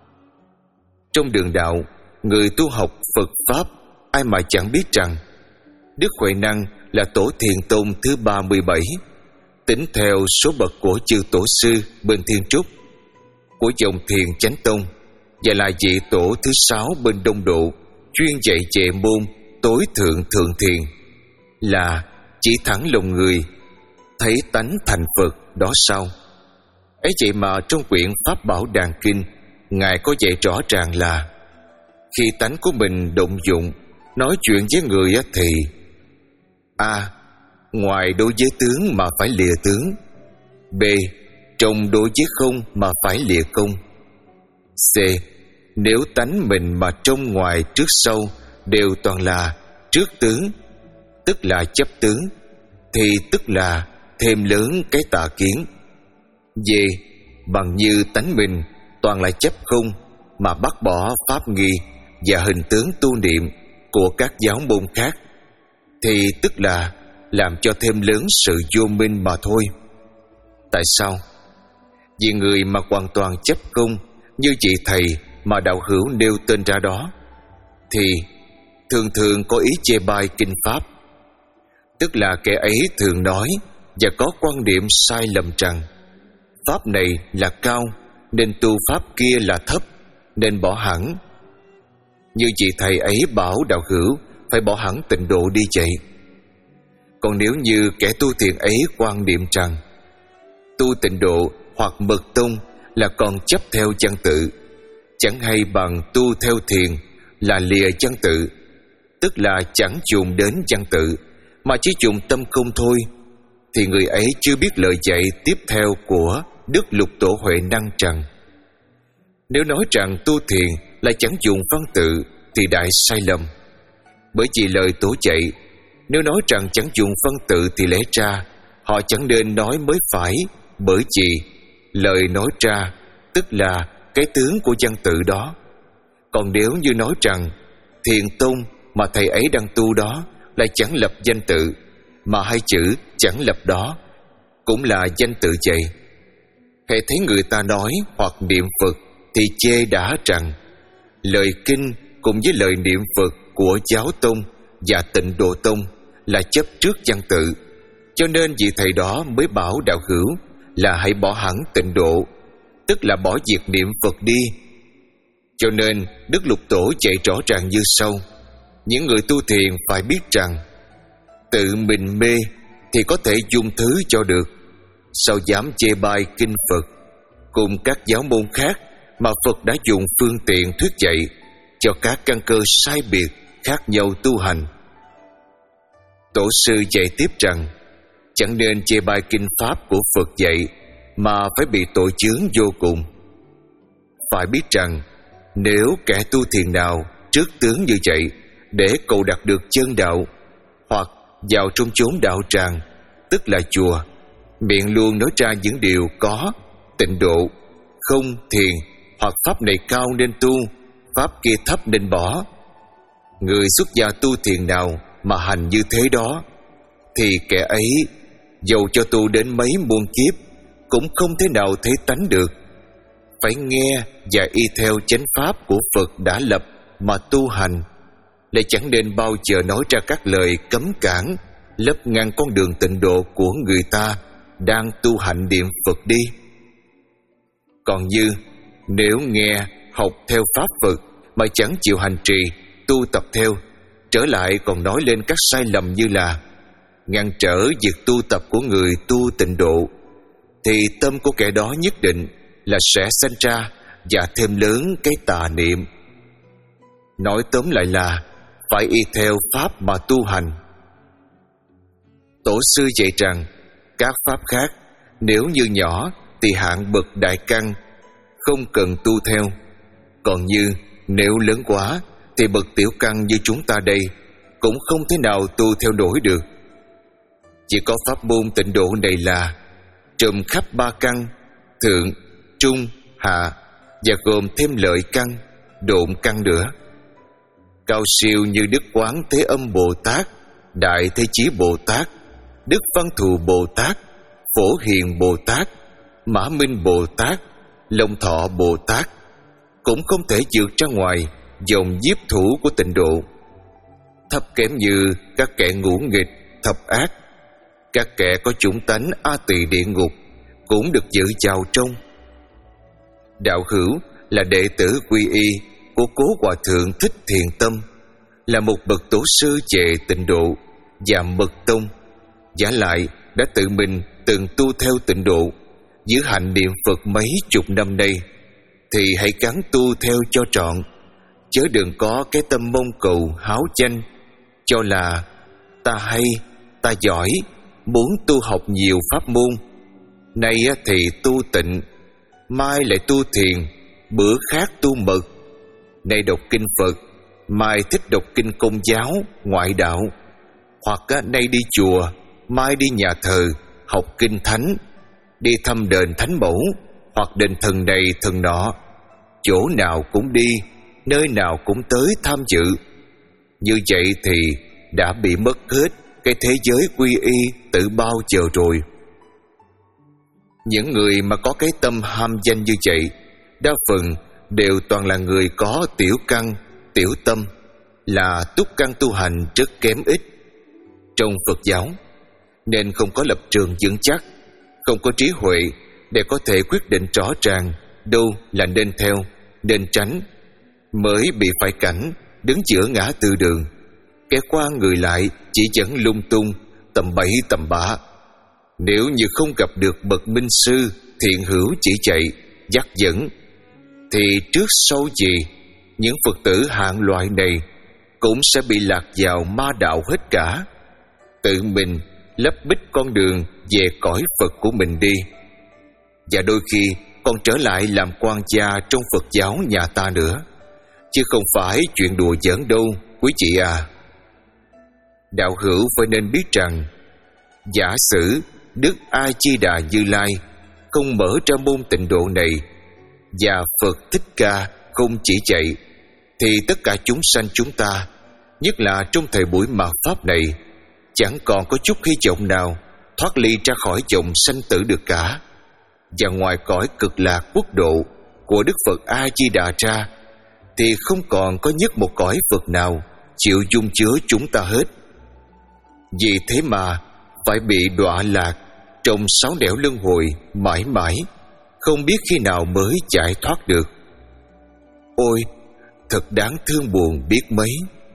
Trong đường đạo, người tu học Phật Pháp ai mà chẳng biết rằng Đức Huệ Năng là tổ thiền tông thứ ba mươi bảy, tính theo số bậc của chư tổ sư bên Thiên Trúc, của dòng thiền Chánh Tông, và là vị tổ thứ sáu bên Đông Độ, chuyên dạy về môn tối thượng thượng thiền, là chỉ thẳng lòng người, thấy tánh thành Phật đó sao. Ấy vậy mà trong quyển Pháp Bảo Đàn Kinh, Ngài có dạy rõ ràng là khi tánh của mình động dụng nói chuyện với người thì A. Ngoài đối với tướng mà phải lìa tướng. B. Trong đối với không mà phải lìa không. C. Nếu tánh mình mà trong ngoài trước sau đều toàn là trước tướng, tức là chấp tướng, thì tức là thêm lớn cái tà kiến. D. Bằng như tánh mình toàn là chấp không mà bắt bỏ pháp nghi và hình tướng tu niệm của các giáo môn khác, thì tức là làm cho thêm lớn sự vô minh mà thôi. Tại sao? Vì người mà hoàn toàn chấp không như vị thầy mà đạo hữu nêu tên ra đó, thì thường thường có ý chê bai kinh Pháp, tức là kẻ ấy thường nói và có quan điểm sai lầm rằng Pháp này là cao nên tu Pháp kia là thấp, nên bỏ hẳn. Như vị thầy ấy bảo đạo hữu phải bỏ hẳn tịnh độ đi vậy. Còn nếu như kẻ tu thiền ấy quan niệm rằng tu tịnh độ hoặc mật tông là còn chấp theo văn tự, chẳng hay bằng tu theo thiền là lìa văn tự, tức là chẳng dùng đến văn tự mà chỉ dùng tâm không thôi, thì người ấy chưa biết lời dạy tiếp theo của Đức Lục Tổ Huệ Năng rằng nếu nói rằng tu thiền là chẳng dùng văn tự thì đại sai lầm. Bởi vì lời Tổ dạy, nếu nói rằng chẳng dùng văn tự thì lẽ ra họ chẳng nên nói mới phải, bởi vì lời nói ra tức là cái tướng của văn tự đó. Còn nếu như nói rằng thiền tông mà thầy ấy đang tu đó là chẳng lập danh tự, mà hai chữ chẳng lập đó cũng là danh tự vậy, hễ thấy người ta nói hoặc niệm Phật thì chê đã rằng lời kinh cùng với lời niệm Phật của giáo tông và Tịnh Độ Tông là chấp trước văn tự, cho nên vị thầy đó mới bảo đạo hữu là hãy bỏ hẳn tịnh độ, tức là bỏ việc niệm Phật đi. Cho nên Đức Lục Tổ dạy rõ ràng như sau: những người tu thiền phải biết rằng tự mình mê thì có thể dung thứ cho được, sao dám chê bai kinh Phật cùng các giáo môn khác mà Phật đã dùng phương tiện thuyết dạy cho các căn cơ sai biệt khác nhau tu hành. Tổ sư dạy tiếp rằng chẳng nên chê bai kinh pháp của Phật dạy mà phải bị tội chướng vô cùng. Phải biết rằng nếu kẻ tu thiền nào trước tướng như vậy để cầu đạt được chân đạo, hoặc vào trong chốn đạo tràng, tức là chùa, miệng luôn nói ra những điều có tịnh độ, không thiền, hoặc pháp này cao nên tu, pháp kia thấp nên bỏ. Người xuất gia tu thiền nào mà hành như thế đó, thì kẻ ấy dầu cho tu đến mấy muôn kiếp cũng không thể nào thấy tánh được. phải nghe và y theo chánh pháp của Phật đã lập mà tu hành, lại chẳng nên bao giờ nói ra các lời cấm cản, lấp ngăn con đường tịnh độ của người ta đang tu hành niệm Phật đi. Còn như nếu nghe học theo pháp Phật mà chẳng chịu hành trì tu tập theo, trở lại còn nói lên các sai lầm như là ngăn trở việc tu tập của người tu tịnh độ, thì tâm của kẻ đó nhất định là sẽ sanh ra và thêm lớn cái tà niệm. Nói tóm lại là phải y theo pháp mà tu hành. Tổ sư dạy rằng các pháp khác nếu như nhỏ thì hạng bậc đại căn không cần tu theo, còn như nếu lớn quá thì bậc tiểu căn như chúng ta đây cũng không thể nào tu theo nổi được. Chỉ có pháp môn tịnh độ này là trùm khắp ba căn, thượng, trung, hạ, và gồm thêm lợi căn, độn căn nữa. Cao siêu như Đức Quán Thế Âm Bồ Tát, Đại Thế Chí Bồ Tát, Đức Văn Thù Bồ Tát, Phổ Hiền Bồ Tát, Mã Minh Bồ Tát, Long Thọ Bồ Tát cũng không thể vượt ra ngoài dòng nhiếp thủ của tịnh độ. Thấp kém như các kẻ ngũ nghịch, thập ác, các kẻ có chủng tánh A Tỳ địa ngục cũng được giữ vào trong. Đạo hữu là đệ tử quy y của Cố Hòa Thượng Thích Thiền Tâm, là một bậc tổ sư về tịnh độ và mật tông, giả lại đã tự mình từng tu theo tịnh độ, giữ hạnh niệm Phật mấy chục năm nay, thì hãy gắng tu theo cho trọn, chớ đừng có cái tâm mong cầu háo danh, cho là ta hay, ta giỏi, muốn tu học nhiều pháp môn. Nay thì tu tịnh, mai lại tu thiền, bữa khác tu mật. Nay đọc kinh Phật, mai thích đọc kinh Công giáo, ngoại đạo. Hoặc nay đi chùa, mai đi nhà thờ, học kinh thánh, đi thăm đền thánh mẫu, hoặc đền thần này thần nọ. Chỗ nào cũng đi, nơi nào cũng tới tham dự. Như vậy thì đã bị mất hết cái thế giới quy y từ bao giờ rồi. Những người mà có cái tâm ham danh như vậy, đa phần đều toàn là người có tiểu căn, tiểu tâm, là túc căn tu hành rất kém ít trong Phật giáo, nên không có lập trường vững chắc, không có trí huệ để có thể quyết định rõ ràng đâu là nên theo, nên tránh, mới bị phải cảnh đứng giữa ngã tư đường, kẻ qua người lại chỉ dẫn lung tung, tầm bậy tầm bạ. Nếu như không gặp được bậc minh sư thiện hữu chỉ dạy, dắt dẫn, thì trước sau gì những Phật tử hạng loại này cũng sẽ bị lạc vào ma đạo hết cả, tự mình lấp bích con đường về cõi Phật của mình đi, và đôi khi còn trở lại làm quan gia trong Phật giáo nhà ta nữa, chứ không phải chuyện đùa giỡn đâu quý chị à. Đạo hữu phải nên biết rằng, giả sử Đức A Di Đà Như Lai không mở ra môn tịnh độ này, và Phật Thích Ca không chỉ dạy, thì tất cả chúng sanh chúng ta, nhất là trong thời buổi mạt pháp này, chẳng còn có chút hy vọng nào thoát ly ra khỏi dòng sanh tử được cả. Và ngoài cõi cực lạc quốc độ của Đức Phật A Di Đà ra, thì không còn có nhất một cõi Phật nào chịu dung chứa chúng ta hết. Vì thế mà phải bị đọa lạc trong sáu nẻo luân hồi mãi mãi, không biết khi nào mới giải thoát được. Ôi, thật đáng thương buồn biết mấy.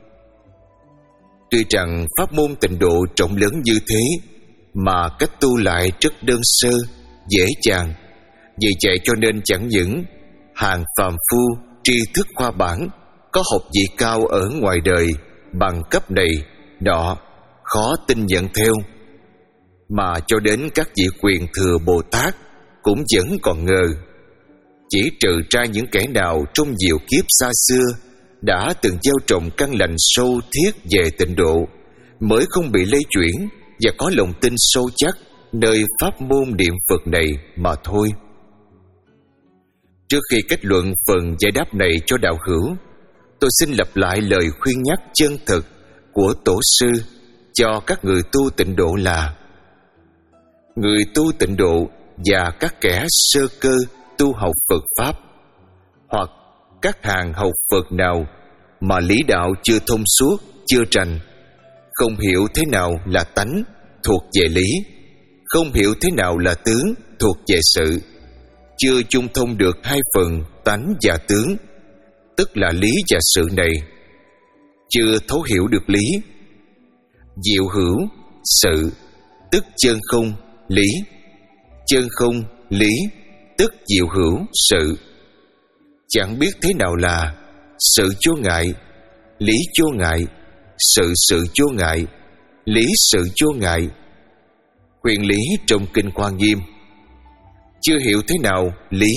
Tuy rằng pháp môn tịnh độ rộng lớn như thế, mà cách tu lại rất đơn sơ, dễ dàng. Vì vậy cho nên chẳng những hàng phàm phu tri thức khoa bản, có học vị cao ở ngoài đời, bằng cấp này nọ, khó tin nhận theo, mà cho đến các vị quyền thừa Bồ Tát cũng vẫn còn ngờ. Chỉ trừ ra những kẻ nào trong nhiều kiếp xa xưa đã từng gieo trồng căn lành sâu thiết về tịnh độ, mới không bị lây chuyển và có lòng tin sâu chắc nơi pháp môn niệm Phật này mà thôi. Trước khi kết luận phần giải đáp này cho đạo hữu, tôi xin lặp lại lời khuyên nhắc chân thực của Tổ sư cho các người tu tịnh độ là: người tu tịnh độ và các kẻ sơ cơ tu học Phật Pháp, hoặc các hàng học Phật nào mà lý đạo chưa thông suốt, chưa rành, không hiểu thế nào là tánh thuộc về lý, không hiểu thế nào là tướng thuộc về sự, chưa chung thông được hai phần tánh và tướng, tức là lý và sự này, chưa thấu hiểu được lý. Diệu hữu sự, tức chân không lý, chân không lý, tức diệu hữu sự. Chẳng biết thế nào là sự vô ngại, lý vô ngại, sự sự vô ngại, lý sự vô ngại. Huyền lý trong kinh Hoa Nghiêm. Chưa hiểu thế nào lý.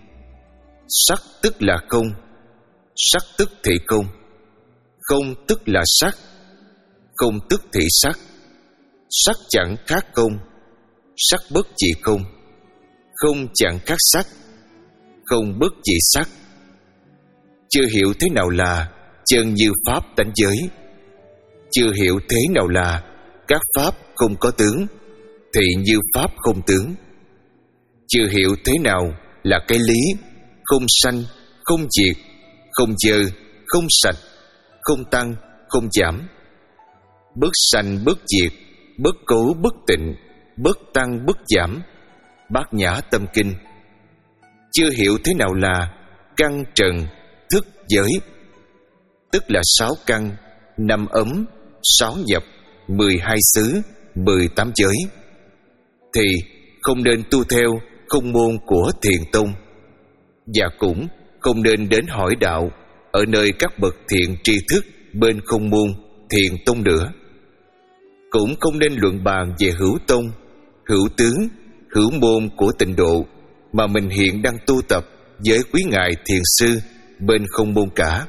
Sắc tức là không, sắc tức thị không, không tức là sắc, không tức thị sắc, sắc chẳng khác không, sắc bất dị không, không chẳng khác sắc, không bất dị sắc. Chưa hiểu thế nào là chân như pháp tánh giới. Chưa hiểu thế nào là các pháp không có tướng, thì như pháp không tướng. Chưa hiểu thế nào là cái lý không sanh, không diệt, không dơ, không sạch, không tăng, không giảm, bất sanh bất diệt, bất cố bất tịnh, bất tăng bất giảm. Bát Nhã Tâm Kinh. Chưa hiểu thế nào là căn trần thức giới, tức là sáu căn, năm ấm, sáu nhập, mười hai xứ, mười tám giới, thì không nên tu theo không môn của Thiền Tông, và cũng không nên đến hỏi đạo ở nơi các bậc thiện tri thức bên không môn Thiền Tông nữa. Cũng không nên luận bàn về hữu tông, hữu tướng, hữu môn của Tịnh Độ mà mình hiện đang tu tập với quý ngài thiền sư bên không môn cả.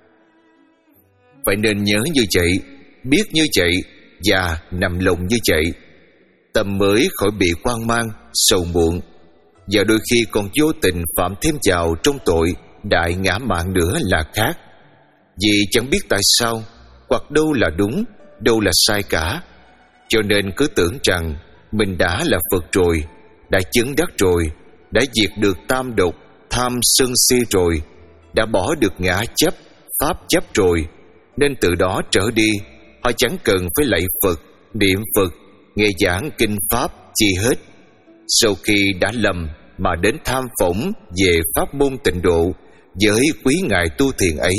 Phải nên nhớ như vậy, biết như vậy và nằm lòng như vậy, tâm mới khỏi bị hoang mang, sầu muộn, và đôi khi còn vô tình phạm thêm vào trong tội đại ngã mạn nữa là khác. Vì chẳng biết tại sao, hoặc đâu là đúng, đâu là sai cả, cho nên cứ tưởng rằng mình đã là Phật rồi, đã chứng đắc rồi, đã diệt được tam độc, tham sân si rồi, đã bỏ được ngã chấp, pháp chấp rồi, nên từ đó trở đi họ chẳng cần phải lạy Phật, niệm Phật, nghe giảng kinh pháp chi hết. Sau khi đã lầm mà đến tham phỏng về pháp môn Tịnh Độ với quý ngài tu thiền ấy.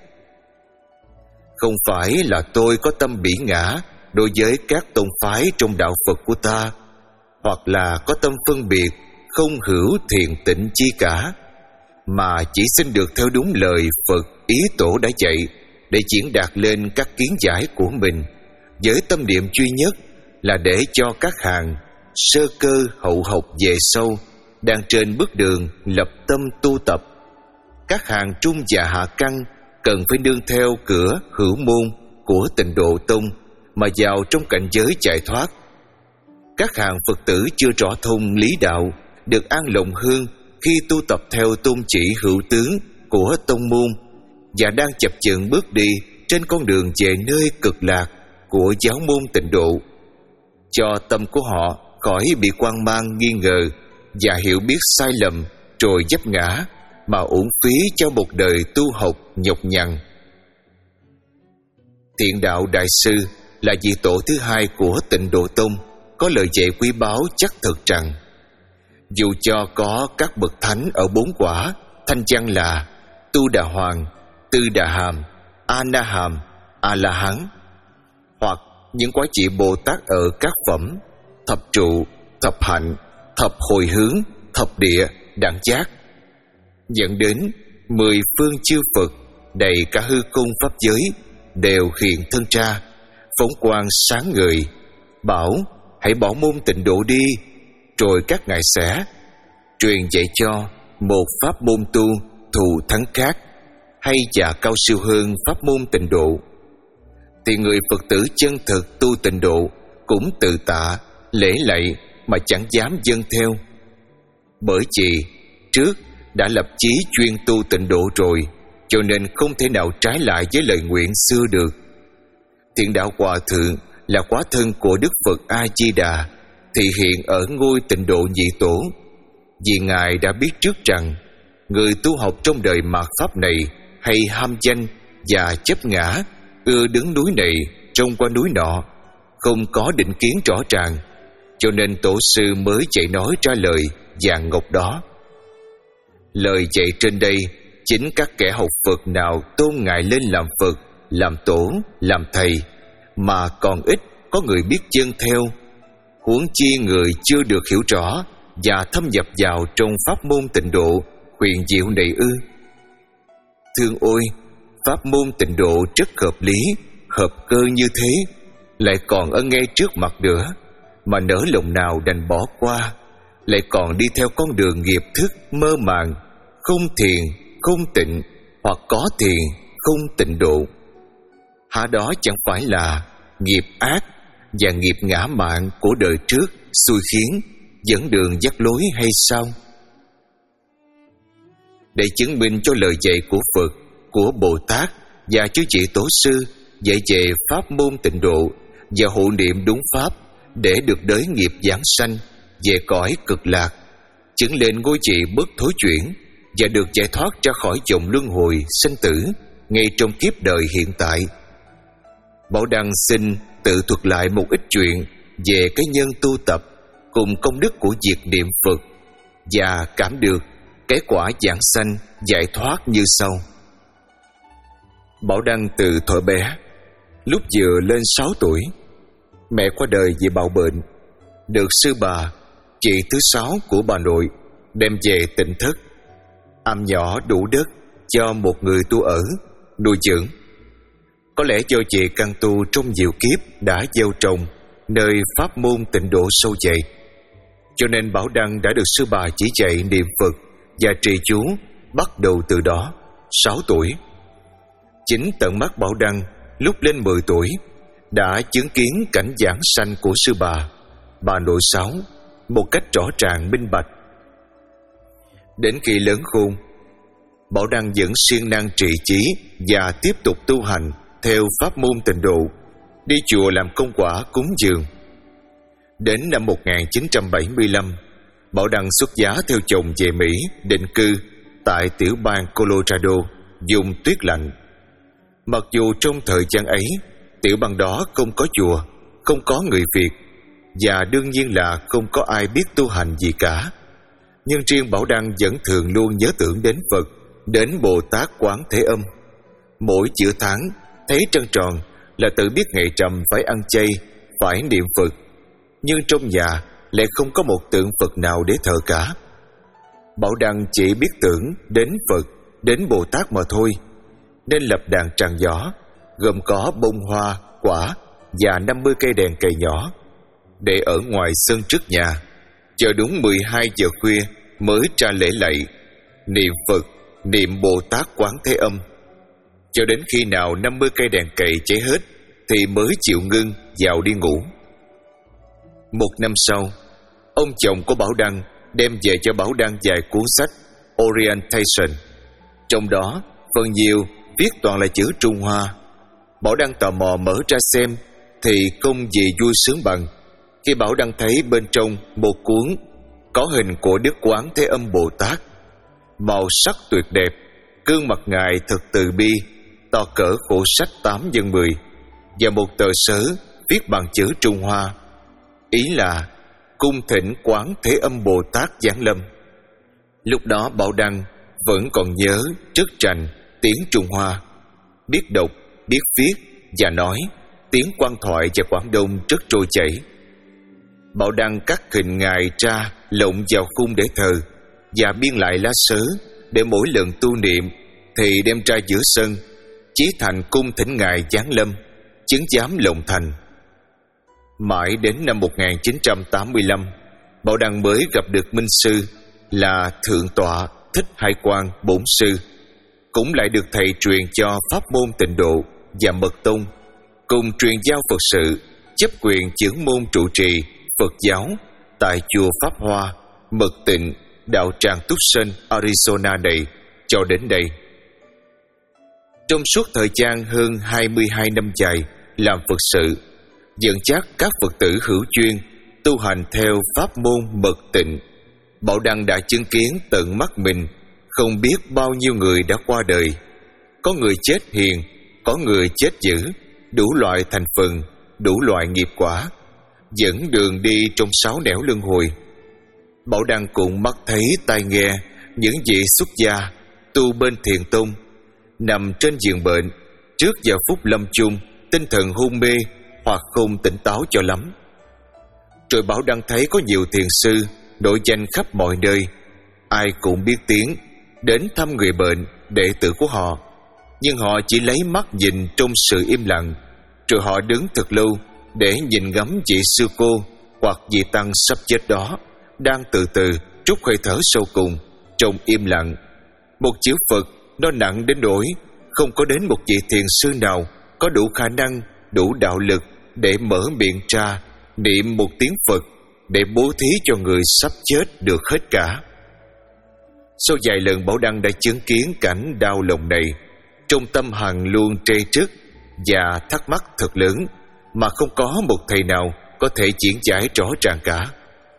Không phải là tôi có tâm bỉ ngã đối với các tông phái trong đạo Phật của ta, hoặc là có tâm phân biệt không hữu thiền tịnh chi cả, mà chỉ xin được theo đúng lời Phật ý tổ đã dạy để diễn đạt lên các kiến giải của mình, với tâm niệm duy nhất là để cho các hàng sơ cơ hậu học về sâu đang trên bước đường lập tâm tu tập. Các hàng trung và hạ căn cần phải nương theo cửa hữu môn của Tịnh Độ Tông mà vào trong cảnh giới giải thoát. Các hàng Phật tử chưa rõ thông lý đạo được an lòng hơn khi tu tập theo tôn chỉ hữu tướng của tông môn và đang chập chững bước đi trên con đường về nơi cực lạc của giáo môn Tịnh Độ, cho tâm của họ khỏi bị hoang mang nghi ngờ và hiểu biết sai lầm rồi vấp ngã mà uổng phí cho một đời tu học nhọc nhằn. Thiện Đạo Đại Sư là vị tổ thứ hai của Tịnh Độ Tông có lời dạy quý báu chắc thật rằng dù cho có các bậc thánh ở bốn quả thanh văn là Tu Đà Hoàng, Tư Đà Hàm, A Na Hàm, A La Hán, hoặc những quả vị Bồ Tát ở các phẩm thập trụ, thập hạnh, thập hồi hướng, thập địa, đẳng giác, dẫn đến mười phương chư Phật đầy cả hư không pháp giới đều hiện thân ra, phóng quang sáng ngời, bảo hãy bỏ môn Tịnh Độ đi, rồi các ngài sẽ truyền dạy cho một pháp môn tu thù thắng khác hay và cao siêu hơn pháp môn Tịnh Độ. Thì người Phật tử chân thực tu Tịnh Độ cũng tự tạ lễ lạy mà chẳng dám dâng theo, bởi vì trước đã lập chí chuyên tu Tịnh Độ rồi, cho nên không thể nào trái lại với lời nguyện xưa được. Thiện Đạo Hòa Thượng là quá thân của Đức Phật A Di Đà, thì hiện ở ngôi Tịnh Độ Nhị Tổ, vì Ngài đã biết trước rằng người tu học trong đời mạt pháp này hay ham danh và chấp ngã, ưa đứng núi này trông qua núi nọ, không có định kiến rõ ràng, cho nên tổ sư mới dạy nói ra lời vàng ngọc đó. Lời dạy trên đây chính các kẻ học Phật nào tôn Ngài lên làm Phật, làm tổ, làm thầy, mà còn ít có người biết vâng theo, huống chi người chưa được hiểu rõ và thâm nhập vào trong pháp môn tịnh độ huyền diệu này ư? Thương ôi, pháp môn tịnh độ rất hợp lý, hợp cơ như thế, lại còn ở ngay trước mặt nữa, mà nỡ lòng nào đành bỏ qua, lại còn đi theo con đường nghiệp thức mơ màng, không thiền, không tịnh, hoặc có thiền, không tịnh độ. Hả đó chẳng phải là nghiệp ác và nghiệp ngã mạn của đời trước xui khiến dẫn đường dắt lối hay sao? Để chứng minh cho lời dạy của Phật, của Bồ Tát và chư vị tổ sư dạy về pháp môn tịnh độ và hộ niệm đúng pháp để được đới nghiệp giảng sanh về cõi cực lạc, chứng lên ngôi vị bất thối chuyển và được giải thoát ra khỏi vòng luân hồi sinh tử ngay trong kiếp đời hiện tại. Bảo Đăng xin tự thuật lại một ít chuyện về cái nhân tu tập cùng công đức của việc niệm Phật và cảm được cái quả giảng sanh giải thoát như sau. Bảo Đăng từ thuở bé, lúc vừa lên sáu tuổi, mẹ qua đời vì bạo bệnh, được sư bà, chị thứ sáu của bà nội, đem về Tịnh Thất, am nhỏ đủ đất cho một người tu ở, nuôi dưỡng. Có lẽ do chị căn tu trong nhiều kiếp đã gieo trồng nơi pháp môn tịnh độ sâu dày, cho nên Bảo Đăng đã được sư bà chỉ dạy niệm Phật và trì chú bắt đầu từ đó, sáu tuổi. Chính tận mắt Bảo Đăng lúc lên mười tuổi đã chứng kiến cảnh giảng sanh của sư bà, bà nội Sáu, một cách rõ ràng minh bạch. Đến khi lớn khôn, Bảo Đăng vẫn siêng năng trì chí và tiếp tục tu hành theo pháp môn tịnh độ, đi chùa làm công quả cúng dường. Đến năm một nghìn chín trăm bảy mươi lăm, Bảo Đăng xuất giá theo chồng về Mỹ định cư tại tiểu bang Colorado, vùng tuyết lạnh. Mặc dù trong thời gian ấy, tiểu bang đó không có chùa, không có người Việt, và đương nhiên là không có ai biết tu hành gì cả, nhưng riêng Bảo Đăng vẫn thường luôn nhớ tưởng đến Phật, đến Bồ Tát Quán Thế Âm. Mỗi giữa tháng thấy trăng tròn là tự biết ngày rằm phải ăn chay, phải niệm Phật, nhưng trong nhà lại không có một tượng Phật nào để thờ cả. Bảo Đăng chỉ biết tưởng đến Phật, đến Bồ Tát mà thôi, nên lập đàn tràng gió gồm có bông hoa, quả và năm mươi cây đèn cầy nhỏ để ở ngoài sân trước nhà, chờ đúng mười hai giờ khuya mới ra lễ lạy, niệm Phật, niệm Bồ Tát Quán Thế Âm, cho đến khi nào năm mươi cây đèn cầy cháy hết thì mới chịu ngưng vào đi ngủ. Một năm sau, ông chồng của Bảo Đăng đem về cho Bảo Đăng vài cuốn sách Orientation, trong đó phần nhiều viết toàn là chữ Trung Hoa. Bảo Đăng tò mò mở ra xem thì không gì vui sướng bằng khi Bảo Đăng thấy bên trong một cuốn có hình của Đức Quán Thế Âm Bồ Tát, màu sắc tuyệt đẹp, gương mặt Ngài thật từ bi, to cỡ khổ sách tám nhân mười, và một tờ sớ viết bằng chữ Trung Hoa, ý là cung thỉnh Quán Thế Âm Bồ Tát giáng lâm. Lúc đó Bảo Đăng vẫn còn nhớ rất rành tiếng Trung Hoa, biết đọc, biết viết và nói tiếng Quan Thoại và Quảng Đông rất trôi chảy. Bảo Đăng cắt hình Ngài ra lộng vào khung để thờ và biên lại lá sớ để mỗi lần tu niệm thì đem ra giữa sân, chí thành cung thỉnh Ngài giáng lâm, chứng giám lòng thành. Mãi đến năm một nghìn chín trăm tám mươi lăm, Bảo Đăng mới gặp được minh sư là Thượng tọa Thích Hải Quang Bổn Sư, cũng lại được thầy truyền cho pháp môn tịnh độ và mật tông, cùng truyền giao Phật sự, chấp quyền chưởng môn trụ trì Phật giáo tại chùa Pháp Hoa, Mật Tịnh, đạo tràng Tucson, Arizona này cho đến đây. Trong suốt thời gian hơn hai mươi hai năm dài làm Phật sự, dẫn dắt các Phật tử hữu duyên tu hành theo pháp môn Mật Tịnh, Bảo Đăng đã chứng kiến tận mắt mình không biết bao nhiêu người đã qua đời. Có người chết hiền, có người chết dữ, đủ loại thành phần, đủ loại nghiệp quả, dẫn đường đi trong sáu nẻo luân hồi. Bảo Đăng cũng mắt thấy tai nghe những vị xuất gia tu bên Thiền Tông nằm trên giường bệnh, trước giờ phút lâm chung tinh thần hôn mê hoặc không tỉnh táo cho lắm. Rồi Bảo Đăng thấy có nhiều thiền sư nổi danh khắp mọi nơi, ai cũng biết tiếng đến thăm người bệnh, đệ tử của họ, nhưng họ chỉ lấy mắt nhìn trong sự im lặng, rồi họ đứng thật lâu để nhìn ngắm vị sư cô hoặc vị tăng sắp chết đó đang từ từ trút hơi thở sâu cùng trong im lặng. Một chữ Phật nó nặng đến nỗi không có đến một vị thiền sư nào có đủ khả năng, đủ đạo lực để mở miệng ra niệm một tiếng Phật để bố thí cho người sắp chết được hết cả. Sau vài lần Bảo Đăng đã chứng kiến cảnh đau lòng này, trong tâm hằng luôn trê trức và thắc mắc thật lớn mà không có một thầy nào có thể diễn giải rõ ràng cả.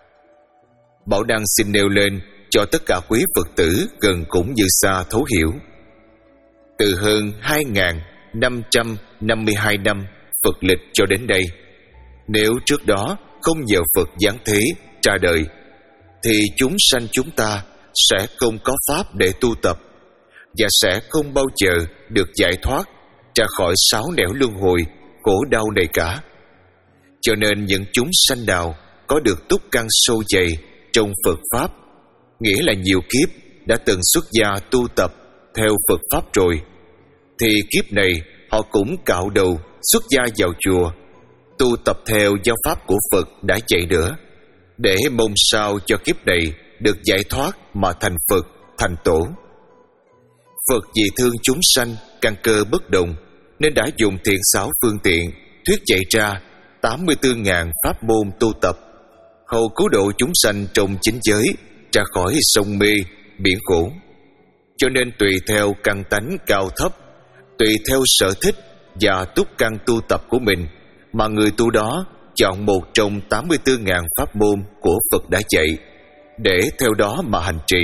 Bảo Đăng xin nêu lên cho tất cả quý Phật tử gần cũng như xa thấu hiểu. Từ hơn hai nghìn năm trăm năm mươi hai năm Phật lịch cho đến đây, nếu trước đó không nhờ Phật giáng thế ra đời, thì chúng sanh chúng ta sẽ không có pháp để tu tập và sẽ không bao giờ được giải thoát ra khỏi sáu nẻo luân hồi khổ đau này cả. Cho nên những chúng sanh nào có được túc căn sâu dày trong Phật pháp, nghĩa là nhiều kiếp đã từng xuất gia tu tập theo Phật pháp rồi, thì kiếp này họ cũng cạo đầu xuất gia vào chùa tu tập theo giáo pháp của Phật đã dạy nữa, để mong sao cho kiếp này được giải thoát mà thành Phật, thành Tổ. Phật vì thương chúng sanh căn cơ bất đồng nên đã dùng thiện xảo phương tiện thuyết dạy ra tám mươi tư nghìn pháp môn tu tập, hầu cứu độ chúng sanh trong chính giới ra khỏi sông mê biển khổ. Cho nên tùy theo căn tánh cao thấp, tùy theo sở thích và túc căn tu tập của mình mà người tu đó chọn một trong tám mươi tư nghìn pháp môn của Phật đã dạy để theo đó mà hành trì.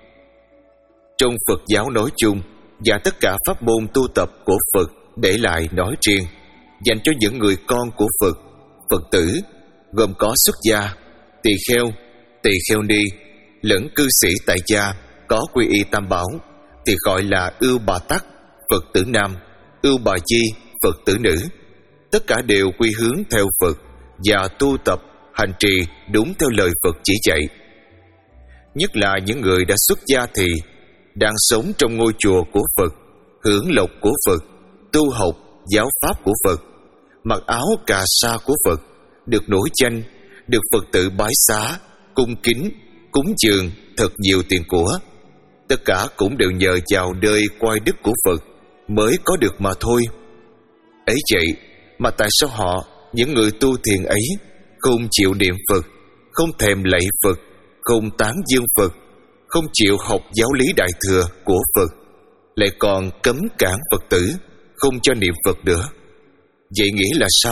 Trong Phật giáo nói chung và tất cả pháp môn tu tập của Phật để lại nói riêng, dành cho những người con của Phật, Phật tử, gồm có xuất gia, tỳ kheo, tỳ kheo ni, lẫn cư sĩ tại gia có quy y tam bảo, thì gọi là ưu bà tắc, Phật tử nam, ưu bà di, Phật tử nữ. Tất cả đều quy hướng theo Phật và tu tập, hành trì đúng theo lời Phật chỉ dạy. Nhất là những người đã xuất gia thì đang sống trong ngôi chùa của Phật, hưởng lộc của Phật, tu học giáo pháp của Phật, mặc áo cà sa của Phật, được nổi danh, được Phật tử bái xá, cung kính, cúng dường thật nhiều tiền của. Tất cả cũng đều nhờ vào đời quay đức của Phật mới có được mà thôi. Ấy vậy mà tại sao họ, những người tu thiền ấy, không chịu niệm Phật, không thèm lạy Phật, không tán dương Phật, không chịu học giáo lý đại thừa của Phật, lại còn cấm cản Phật tử không cho niệm Phật nữa? Vậy nghĩa là sao?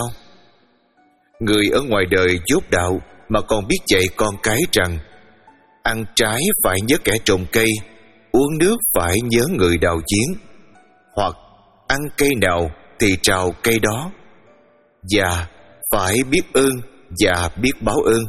Người ở ngoài đời dốt đạo mà còn biết dạy con cái rằng ăn trái phải nhớ kẻ trồng cây, uống nước phải nhớ người đào giếng, hoặc ăn cây nào thì trào cây đó, và phải biết ơn và biết báo ơn.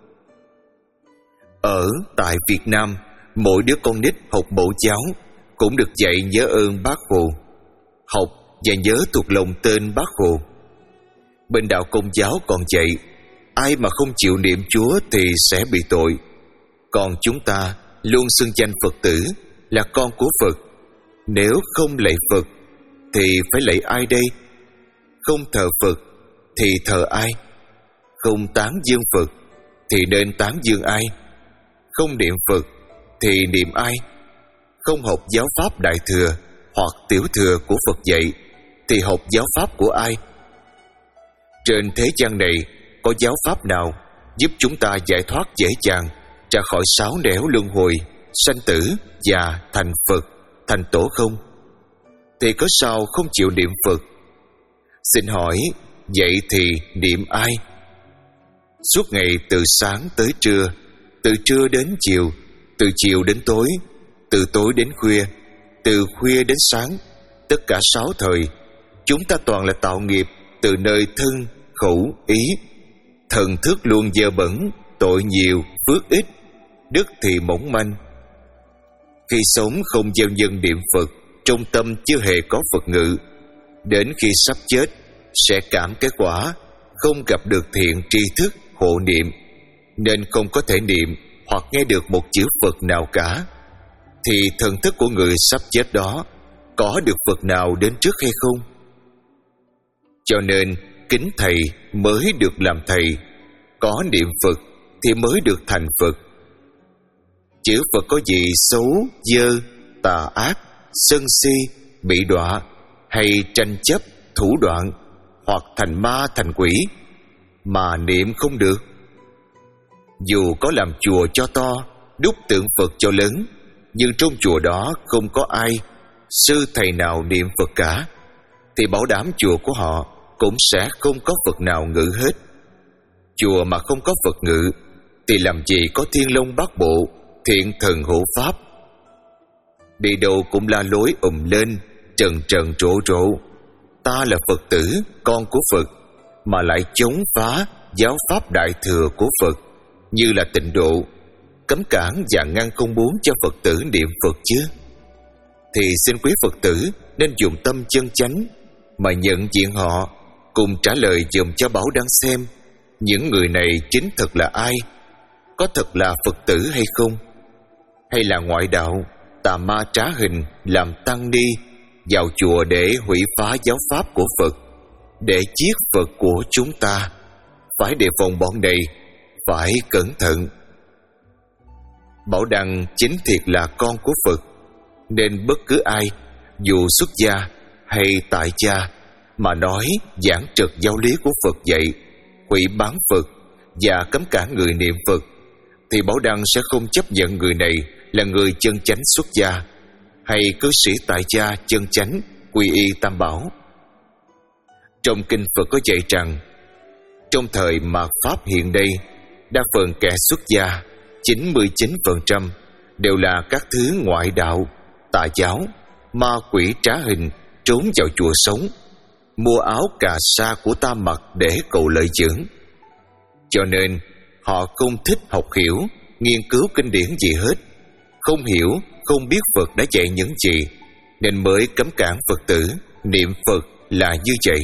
Ở tại Việt Nam, mỗi đứa con nít học mẫu giáo cũng được dạy nhớ ơn Bác Hồ, học và nhớ thuộc lòng tên Bác Hồ. Bên đạo Công giáo còn dạy ai mà không chịu niệm Chúa thì sẽ bị tội. Còn chúng ta luôn xưng danh Phật tử là con của Phật. Nếu không lạy Phật thì phải lạy ai đây? Không thờ Phật thì thờ ai? Không tán dương Phật thì nên tán dương ai? Không niệm Phật thì niệm ai? Không học giáo pháp đại thừa hoặc tiểu thừa của Phật dạy thì học giáo pháp của ai? Trên thế gian này có giáo pháp nào giúp chúng ta giải thoát dễ dàng ra khỏi sáu nẻo luân hồi, sanh tử và thành Phật, thành Tổ không? Thì có sao không chịu niệm Phật? Xin hỏi, vậy thì niệm ai? Suốt ngày từ sáng tới trưa, từ trưa đến chiều, từ chiều đến tối, từ tối đến khuya, từ khuya đến sáng. Tất cả sáu thời, chúng ta toàn là tạo nghiệp từ nơi thân, khẩu, ý. Thần thức luôn dơ bẩn, tội nhiều, phước ít, đức thì mỏng manh. Khi sống không gieo nhân niệm Phật, trong tâm chưa hề có Phật ngự, đến khi sắp chết sẽ cảm cái quả không gặp được thiện tri thức hộ niệm, nên không có thể niệm hoặc nghe được một chữ Phật nào cả. Thì thần thức của người sắp chết đó có được Phật nào đến trước hay không? Cho nên kính thầy mới được làm thầy, có niệm Phật thì mới được thành Phật. Chữ Phật có gì xấu, dơ, tà ác, sân si, bị đọa hay tranh chấp, thủ đoạn, hoặc thành ma thành quỷ mà niệm không được? Dù có làm chùa cho to, đúc tượng Phật cho lớn, nhưng trong chùa đó không có ai, sư thầy nào niệm Phật cả, thì bảo đảm chùa của họ cũng sẽ không có Phật nào ngự hết. Chùa mà không có Phật ngự thì làm gì có Thiên Long Bát Bộ, thiện thần hộ pháp. Đi đâu cũng la lối ùm lên, trần trần trộ trộ, ta là Phật tử, con của Phật, mà lại chống phá giáo pháp đại thừa của Phật, như là Tịnh Độ, cấm cản và ngăn không muốn cho Phật tử niệm Phật chứ. Thì xin quý Phật tử nên dùng tâm chân chánh mà nhận diện họ, cùng trả lời dùm cho Bảo Đăng xem những người này chính thực là ai, có thật là Phật tử hay không, hay là ngoại đạo, tà ma trá hình làm tăng ni vào chùa để hủy phá giáo pháp của Phật, để giết Phật của chúng ta. Phải đề phòng bọn này, phải cẩn thận. Bảo Đăng chính thiệt là con của Phật, nên bất cứ ai, dù xuất gia hay tại gia, mà nói giảng trật giáo lý của Phật dạy, hủy bán Phật và cấm cản người niệm Phật, thì Bảo Đăng sẽ không chấp nhận người này là người chân chánh xuất gia hay cư sĩ tại gia chân chánh quy y Tam Bảo. Trong kinh Phật có dạy rằng, trong thời mạt Pháp hiện đây, đa phần kẻ xuất gia chín mươi chín phần trăm đều là các thứ ngoại đạo, tà giáo, ma quỷ trá hình trốn vào chùa sống, mua áo cà sa của ta mặc để cầu lợi dưỡng. Cho nên họ không thích học hiểu, nghiên cứu kinh điển gì hết, không hiểu, không biết Phật đã dạy những gì, nên mới cấm cản Phật tử niệm Phật là như vậy.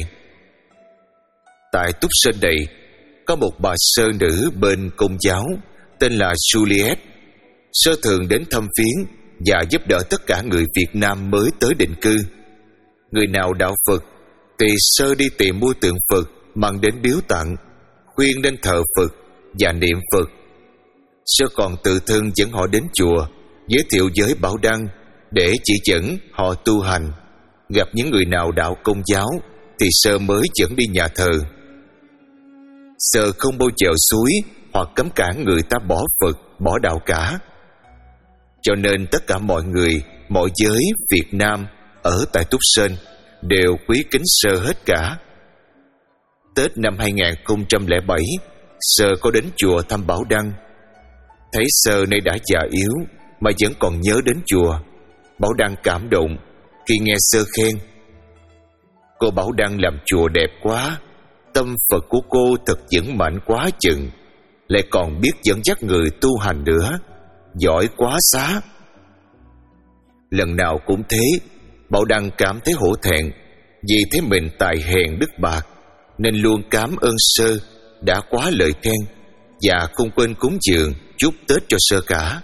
Tại Túc Sơn đây có một bà sơ nữ bên Công giáo tên là Juliet. Sơ thường đến thăm viếng và giúp đỡ tất cả người Việt Nam mới tới định cư. Người nào đạo Phật thì sơ đi tìm mua tượng Phật mang đến biếu tặng, khuyên nên thờ Phật và niệm Phật. Sơ còn tự thân dẫn họ đến chùa, giới thiệu với Bảo Đăng để chỉ dẫn họ tu hành. Gặp những người nào đạo Công giáo thì Sơ mới dẫn đi nhà thờ. Sơ không bao giờ xúi hoặc cấm cản người ta bỏ Phật, bỏ đạo cả. Cho nên tất cả mọi người, mọi giới Việt Nam ở tại Túc Sơn đều quý kính Sơ hết cả. Tết năm hai không không bảy, Sơ có đến chùa thăm Bảo Đăng. Thấy Sơ nay đã già yếu mà vẫn còn nhớ đến chùa, Bảo Đăng cảm động khi nghe Sơ khen: "Cô Bảo Đăng làm chùa đẹp quá, tâm Phật của cô thật vững mạnh quá chừng, lại còn biết dẫn dắt người tu hành nữa, giỏi quá xá." Lần nào cũng thế, Bảo Đăng cảm thấy hổ thẹn vì thấy mình tài hèn đức bạc, nên luôn cảm ơn Sơ đã quá lời khen và không quên cúng dường chúc Tết cho Sơ cả.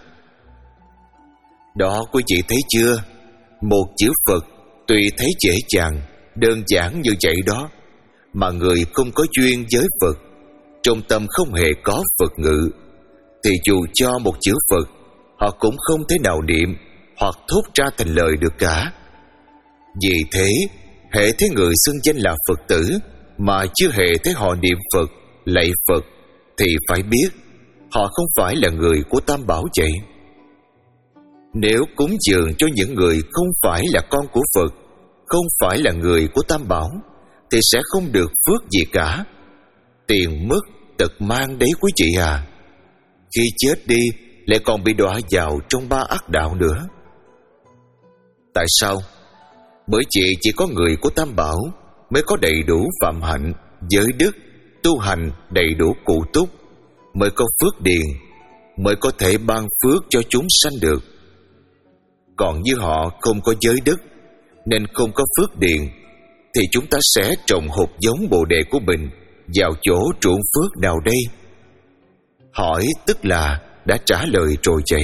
Đó quý vị thấy chưa, một chữ Phật tuy thấy dễ dàng, đơn giản như vậy đó, mà người không có duyên với Phật, trong tâm không hề có Phật ngự, thì dù cho một chữ Phật, họ cũng không thể nào niệm hoặc thốt ra thành lời được cả. Vì thế, hễ thấy người xưng danh là Phật tử mà chưa hề thấy họ niệm Phật, lạy Phật, thì phải biết họ không phải là người của Tam Bảo vậy. Nếu cúng dường cho những người không phải là con của Phật, không phải là người của Tam Bảo, thì sẽ không được phước gì cả. Tiền mất tật mang đấy quý vị à. khi chết đi lại còn bị đọa vào trong ba ác đạo nữa. Tại sao? Bởi chỉ chỉ có người của Tam Bảo mới có đầy đủ phạm hạnh, giới đức, tu hành đầy đủ cụ túc, mới có phước điền, mới có thể ban phước cho chúng sanh được. Còn như họ không có giới đức nên không có phước điền, thì chúng ta sẽ trồng hột giống bồ đề của mình vào chỗ ruộng phước nào đây? Hỏi tức là đã trả lời rồi vậy.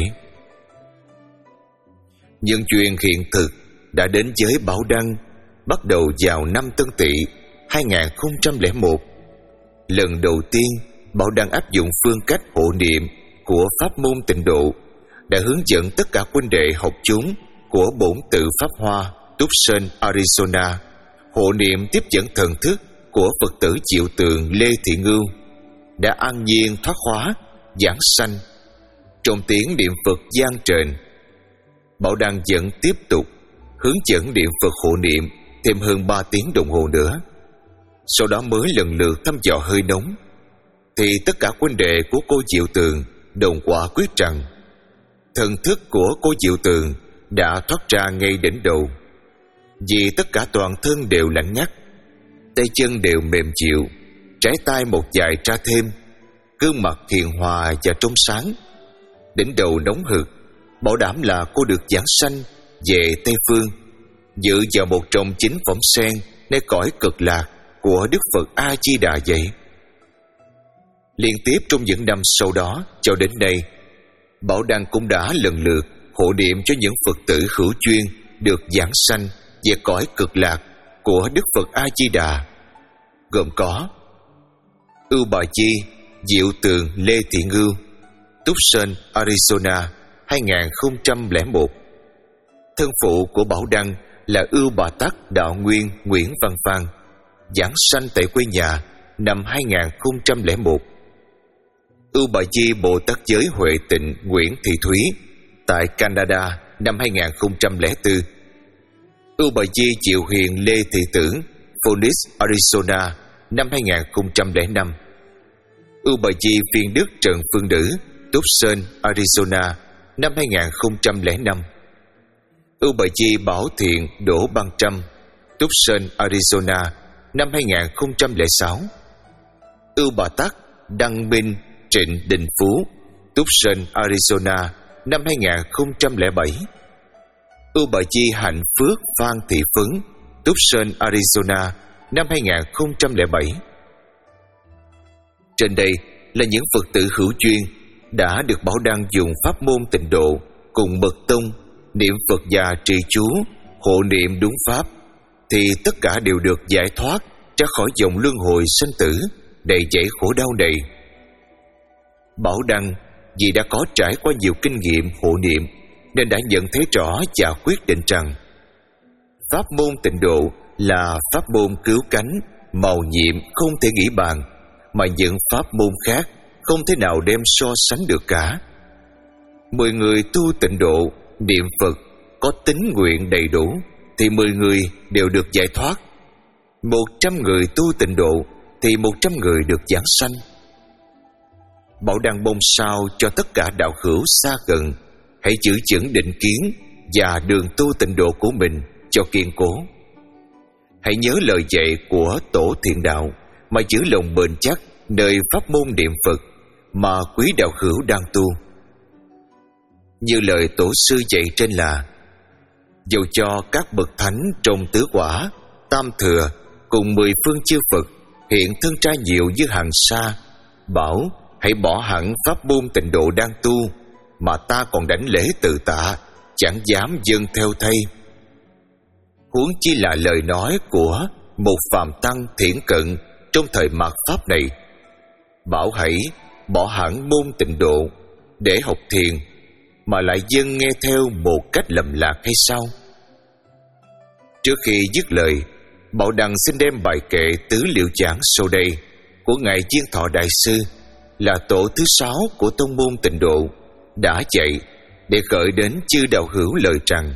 Nhưng chuyện hiện thực đã đến với Bảo Đăng bắt đầu vào năm Tân Tỵ hai không không một. Lần đầu tiên Bảo Đăng áp dụng phương cách hộ niệm của pháp môn Tịnh Độ, đã hướng dẫn tất cả huynh đệ học chúng của bổn tự Pháp Hoa Tucson, Arizona hộ niệm tiếp dẫn thần thức của Phật tử Diệu Tường Lê Thị Ngưu, đã an nhiên thoát hóa, giảng sanh trong tiếng niệm Phật gian trền. Bảo Đăng vẫn tiếp tục hướng dẫn niệm Phật hộ niệm thêm hơn ba tiếng đồng hồ nữa. Sau đó mới lần lượt thăm dò hơi nóng, thì tất cả huynh đệ của cô Diệu Tường đồng quả quyết rằng thần thức của cô Diệu Tường đã thoát ra ngay đỉnh đầu, vì tất cả toàn thân đều lạnh ngắt, tay chân đều mềm dịu, trái tay một vài tra thêm, gương mặt hiền hòa và trong sáng, đỉnh đầu nóng hực, bảo đảm là cô được giảng sanh về Tây Phương, dự vào một trong chín phẩm sen nơi cõi cực lạc của Đức Phật A Di Đà vậy. Liên tiếp trong những năm sau đó cho đến nay, Bảo Đăng cũng đã lần lượt hộ niệm cho những Phật tử hữu chuyên được giảng sanh về cõi cực lạc của Đức Phật A Di Đà, gồm có Ưu Bà Chi, Diệu Tường Lê Thị Ngưu, Tucson, Arizona hai không không một. Thân phụ của Bảo Đăng là Ưu Bà Tắc Đạo Nguyên Nguyễn Văn Phan, giảng sanh tại quê nhà năm hai không không một. Ưu Bà Chi Bồ Tát Giới Huệ Tịnh Nguyễn Thị Thúy tại Canada năm hai không không bốn. Ưu Bà Chi Diệu Hiền Lê Thị Tưởng Phoenix, Arizona năm hai không không năm. Ưu Bà Chi Phiên Đức Trần Phương Nữ Tucson, Arizona năm hai không không năm. Ưu Bà Chi Bảo Thiện Đỗ Băng Trâm Tucson, Arizona năm hai không không sáu. Ưu Bà Tắc Đăng Minh Trịnh Đình Phú Tucson, Arizona năm hai không không bảy. Ưu Bà Chi Hạnh Phước Phan Thị Phấn Tucson, Arizona năm hai không không bảy. Trên đây là những Phật tử hữu chuyên đã được Bảo Đăng dùng pháp môn Tịnh Độ cùng mật tông niệm Phật và trì chú hộ niệm đúng pháp, thì tất cả đều được giải thoát ra khỏi dòng luân hồi sanh tử đầy dẫy khổ đau này. Bảo Đăng vì đã có trải qua nhiều kinh nghiệm hộ niệm nên đã nhận thấy rõ và quyết định rằng pháp môn Tịnh Độ là pháp môn cứu cánh, màu nhiệm không thể nghĩ bàn, mà những pháp môn khác không thể nào đem so sánh được cả. Mười người tu Tịnh Độ niệm Phật có tín nguyện đầy đủ thì mười người đều được giải thoát. Một trăm người tu Tịnh Độ thì một trăm người được giảng sanh. Bảo Đăng mong sao cho tất cả đạo hữu xa gần hãy giữ vững định kiến và đường tu Tịnh Độ của mình cho kiên cố. Hãy nhớ lời dạy của Tổ Thiện Đạo mà giữ lòng bền chắc nơi pháp môn niệm Phật mà quý đạo hữu đang tu. Như lời Tổ sư dạy trên là: dầu cho các bậc thánh trong tứ quả, tam thừa cùng mười phương chư Phật hiện thân tra nhiều như hàng sa, bảo hãy bỏ hẳn pháp môn Tịnh Độ đang tu, mà ta còn đảnh lễ từ tạ, chẳng dám dâng theo thay. Huống chi là lời nói của một phàm tăng thiển cận trong thời mạt pháp này, bảo hãy bỏ hẳn môn Tịnh Độ để học thiền, mà lại dâng nghe theo một cách lầm lạc hay sao? Trước khi dứt lời, Bảo Đăng xin đem bài kệ tứ liệu giảng sau đây của ngài Diên Thọ Đại sư, là tổ thứ sáu của tông môn Tịnh Độ, đã dạy để gửi đến chư đạo hữu lời rằng: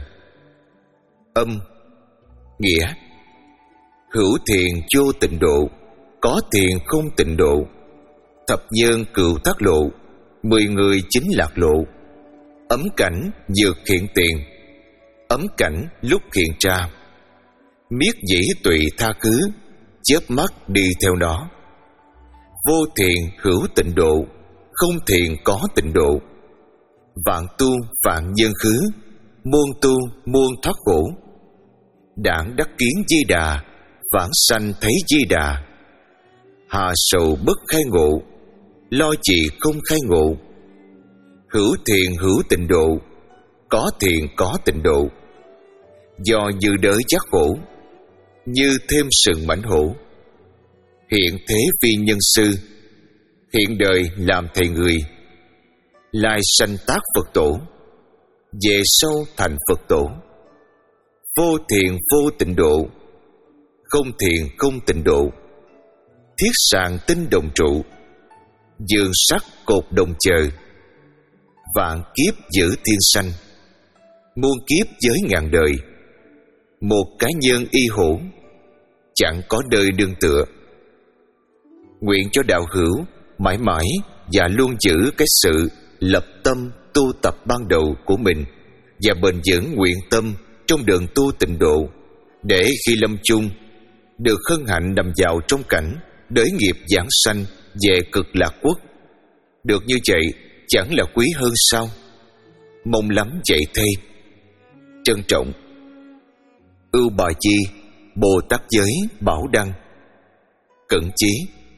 âm nghĩa hữu thiền vô Tịnh Độ, có thiền không Tịnh Độ, thập nhân cựu thác lộ, Mười người chính lạc lộ. Ấm cảnh dược hiện tiền, ấm cảnh lúc hiện ra. Miết dĩ tùy tha khứ, chớp mắt đi theo nó. Vô thiện hữu tịnh độ, không thiện có tịnh độ. Vạn tu vạn nhân khứ, muôn tu muôn thoát khổ. Đảng đắc kiến Di Đà, vãng sanh thấy Di Đà. Hà sầu bất khai ngộ, lo trì không khai ngộ. Hữu thiện hữu tịnh độ, có thiện có tịnh độ. Do dư đới giác khổ, như thêm sừng mãnh hổ. Hiện thế vi nhân sư, hiện đời làm thầy người. Lai sanh tác Phật tổ, về sau thành Phật tổ. Vô thiện vô tịnh độ, không thiện không tịnh độ. Thiết sàng tinh đồng trụ, dương sắc cột đồng chờ. Vạn kiếp giữ thiên sanh, muôn kiếp giới ngàn đời. Một cá nhân y hổ, chẳng có đời đương tựa. Nguyện cho đạo hữu mãi mãi và luôn giữ cái sự lập tâm tu tập ban đầu của mình, và bền vững nguyện tâm trong đường tu tịnh độ, để khi lâm chung được hân hạnh nằm vào trong cảnh đới nghiệp giảng sanh về cực lạc quốc. Được như vậy chẳng là quý hơn sao? Mong lắm vậy thay. Trân trọng. Ưu Bà Chi, Bồ Tát Giới Bảo Đăng. Cẩn chí.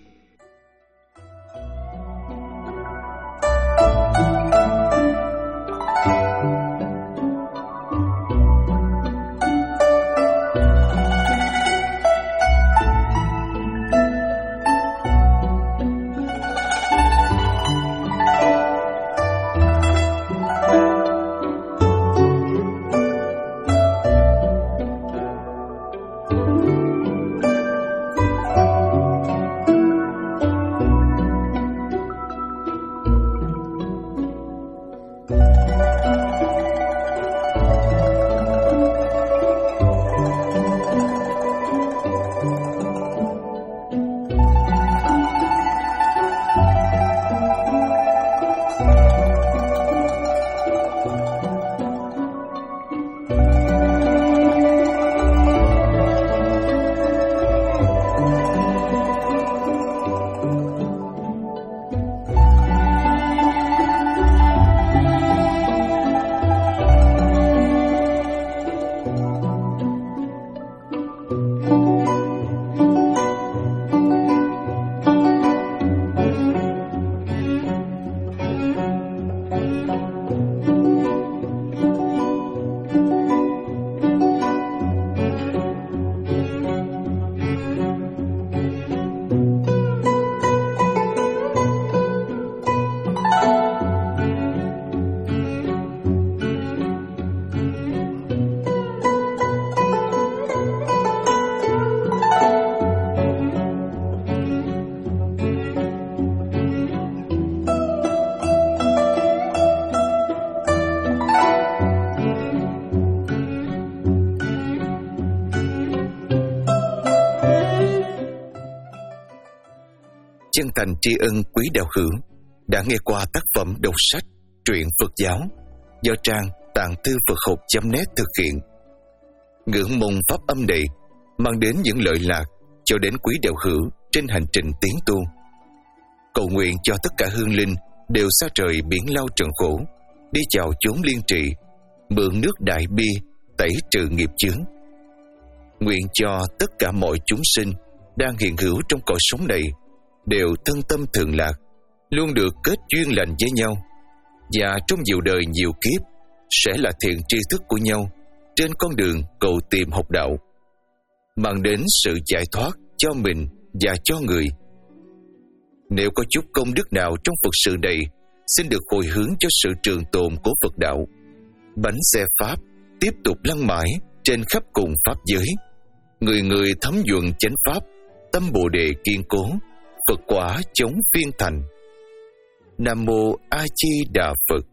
Chân thành tri ân quý đạo hữu đã nghe qua tác phẩm đọc sách truyện Phật giáo do trang tạng thư Phật học chấm net thực hiện. Ngưỡng mong pháp âm này mang đến những lợi lạc cho đến quý đạo hữu trên hành trình tiến tu. Cầu nguyện cho tất cả hương linh đều xa trời biển lao trần khổ, đi vào chốn liên trì, mượn nước đại bi tẩy trừ nghiệp chướng. Nguyện cho tất cả mọi chúng sinh đang hiện hữu trong cõi sống này đều thân tâm thường lạc, luôn được kết duyên lành với nhau, và trong nhiều đời nhiều kiếp sẽ là thiện tri thức của nhau trên con đường cầu tìm học đạo, mang đến sự giải thoát cho mình và cho người. Nếu có chút công đức nào trong Phật sự này, xin được hồi hướng cho sự trường tồn của Phật đạo. Bánh xe Pháp tiếp tục lăn mãi trên khắp cùng Pháp giới. Người người thấm nhuần chánh Pháp, tâm Bồ Đề kiên cố, Phật quả chống phiên thành. Nam Mô A Di Đà Phật.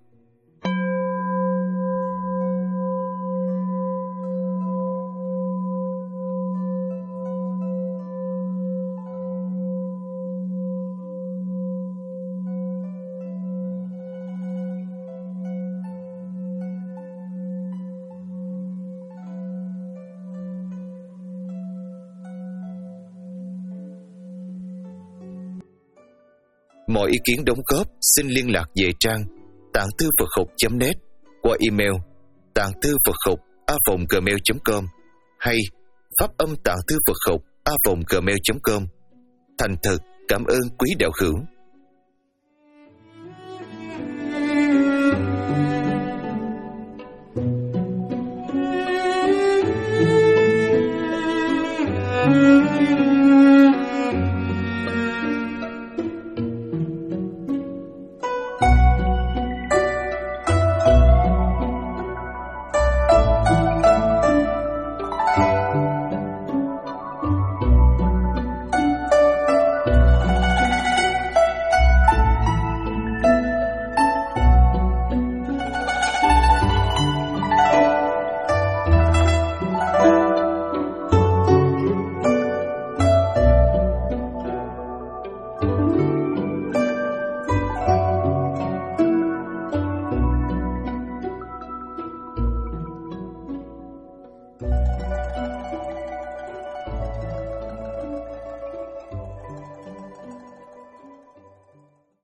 Mọi ý kiến đóng góp xin liên lạc về trang tạng thư Phật học chấm net qua email tạng thư Phật học a vòng gmail chấm com hay pháp âm tạng thư Phật học a vòng gmail chấm com. Thành thật cảm ơn quý đạo hữu.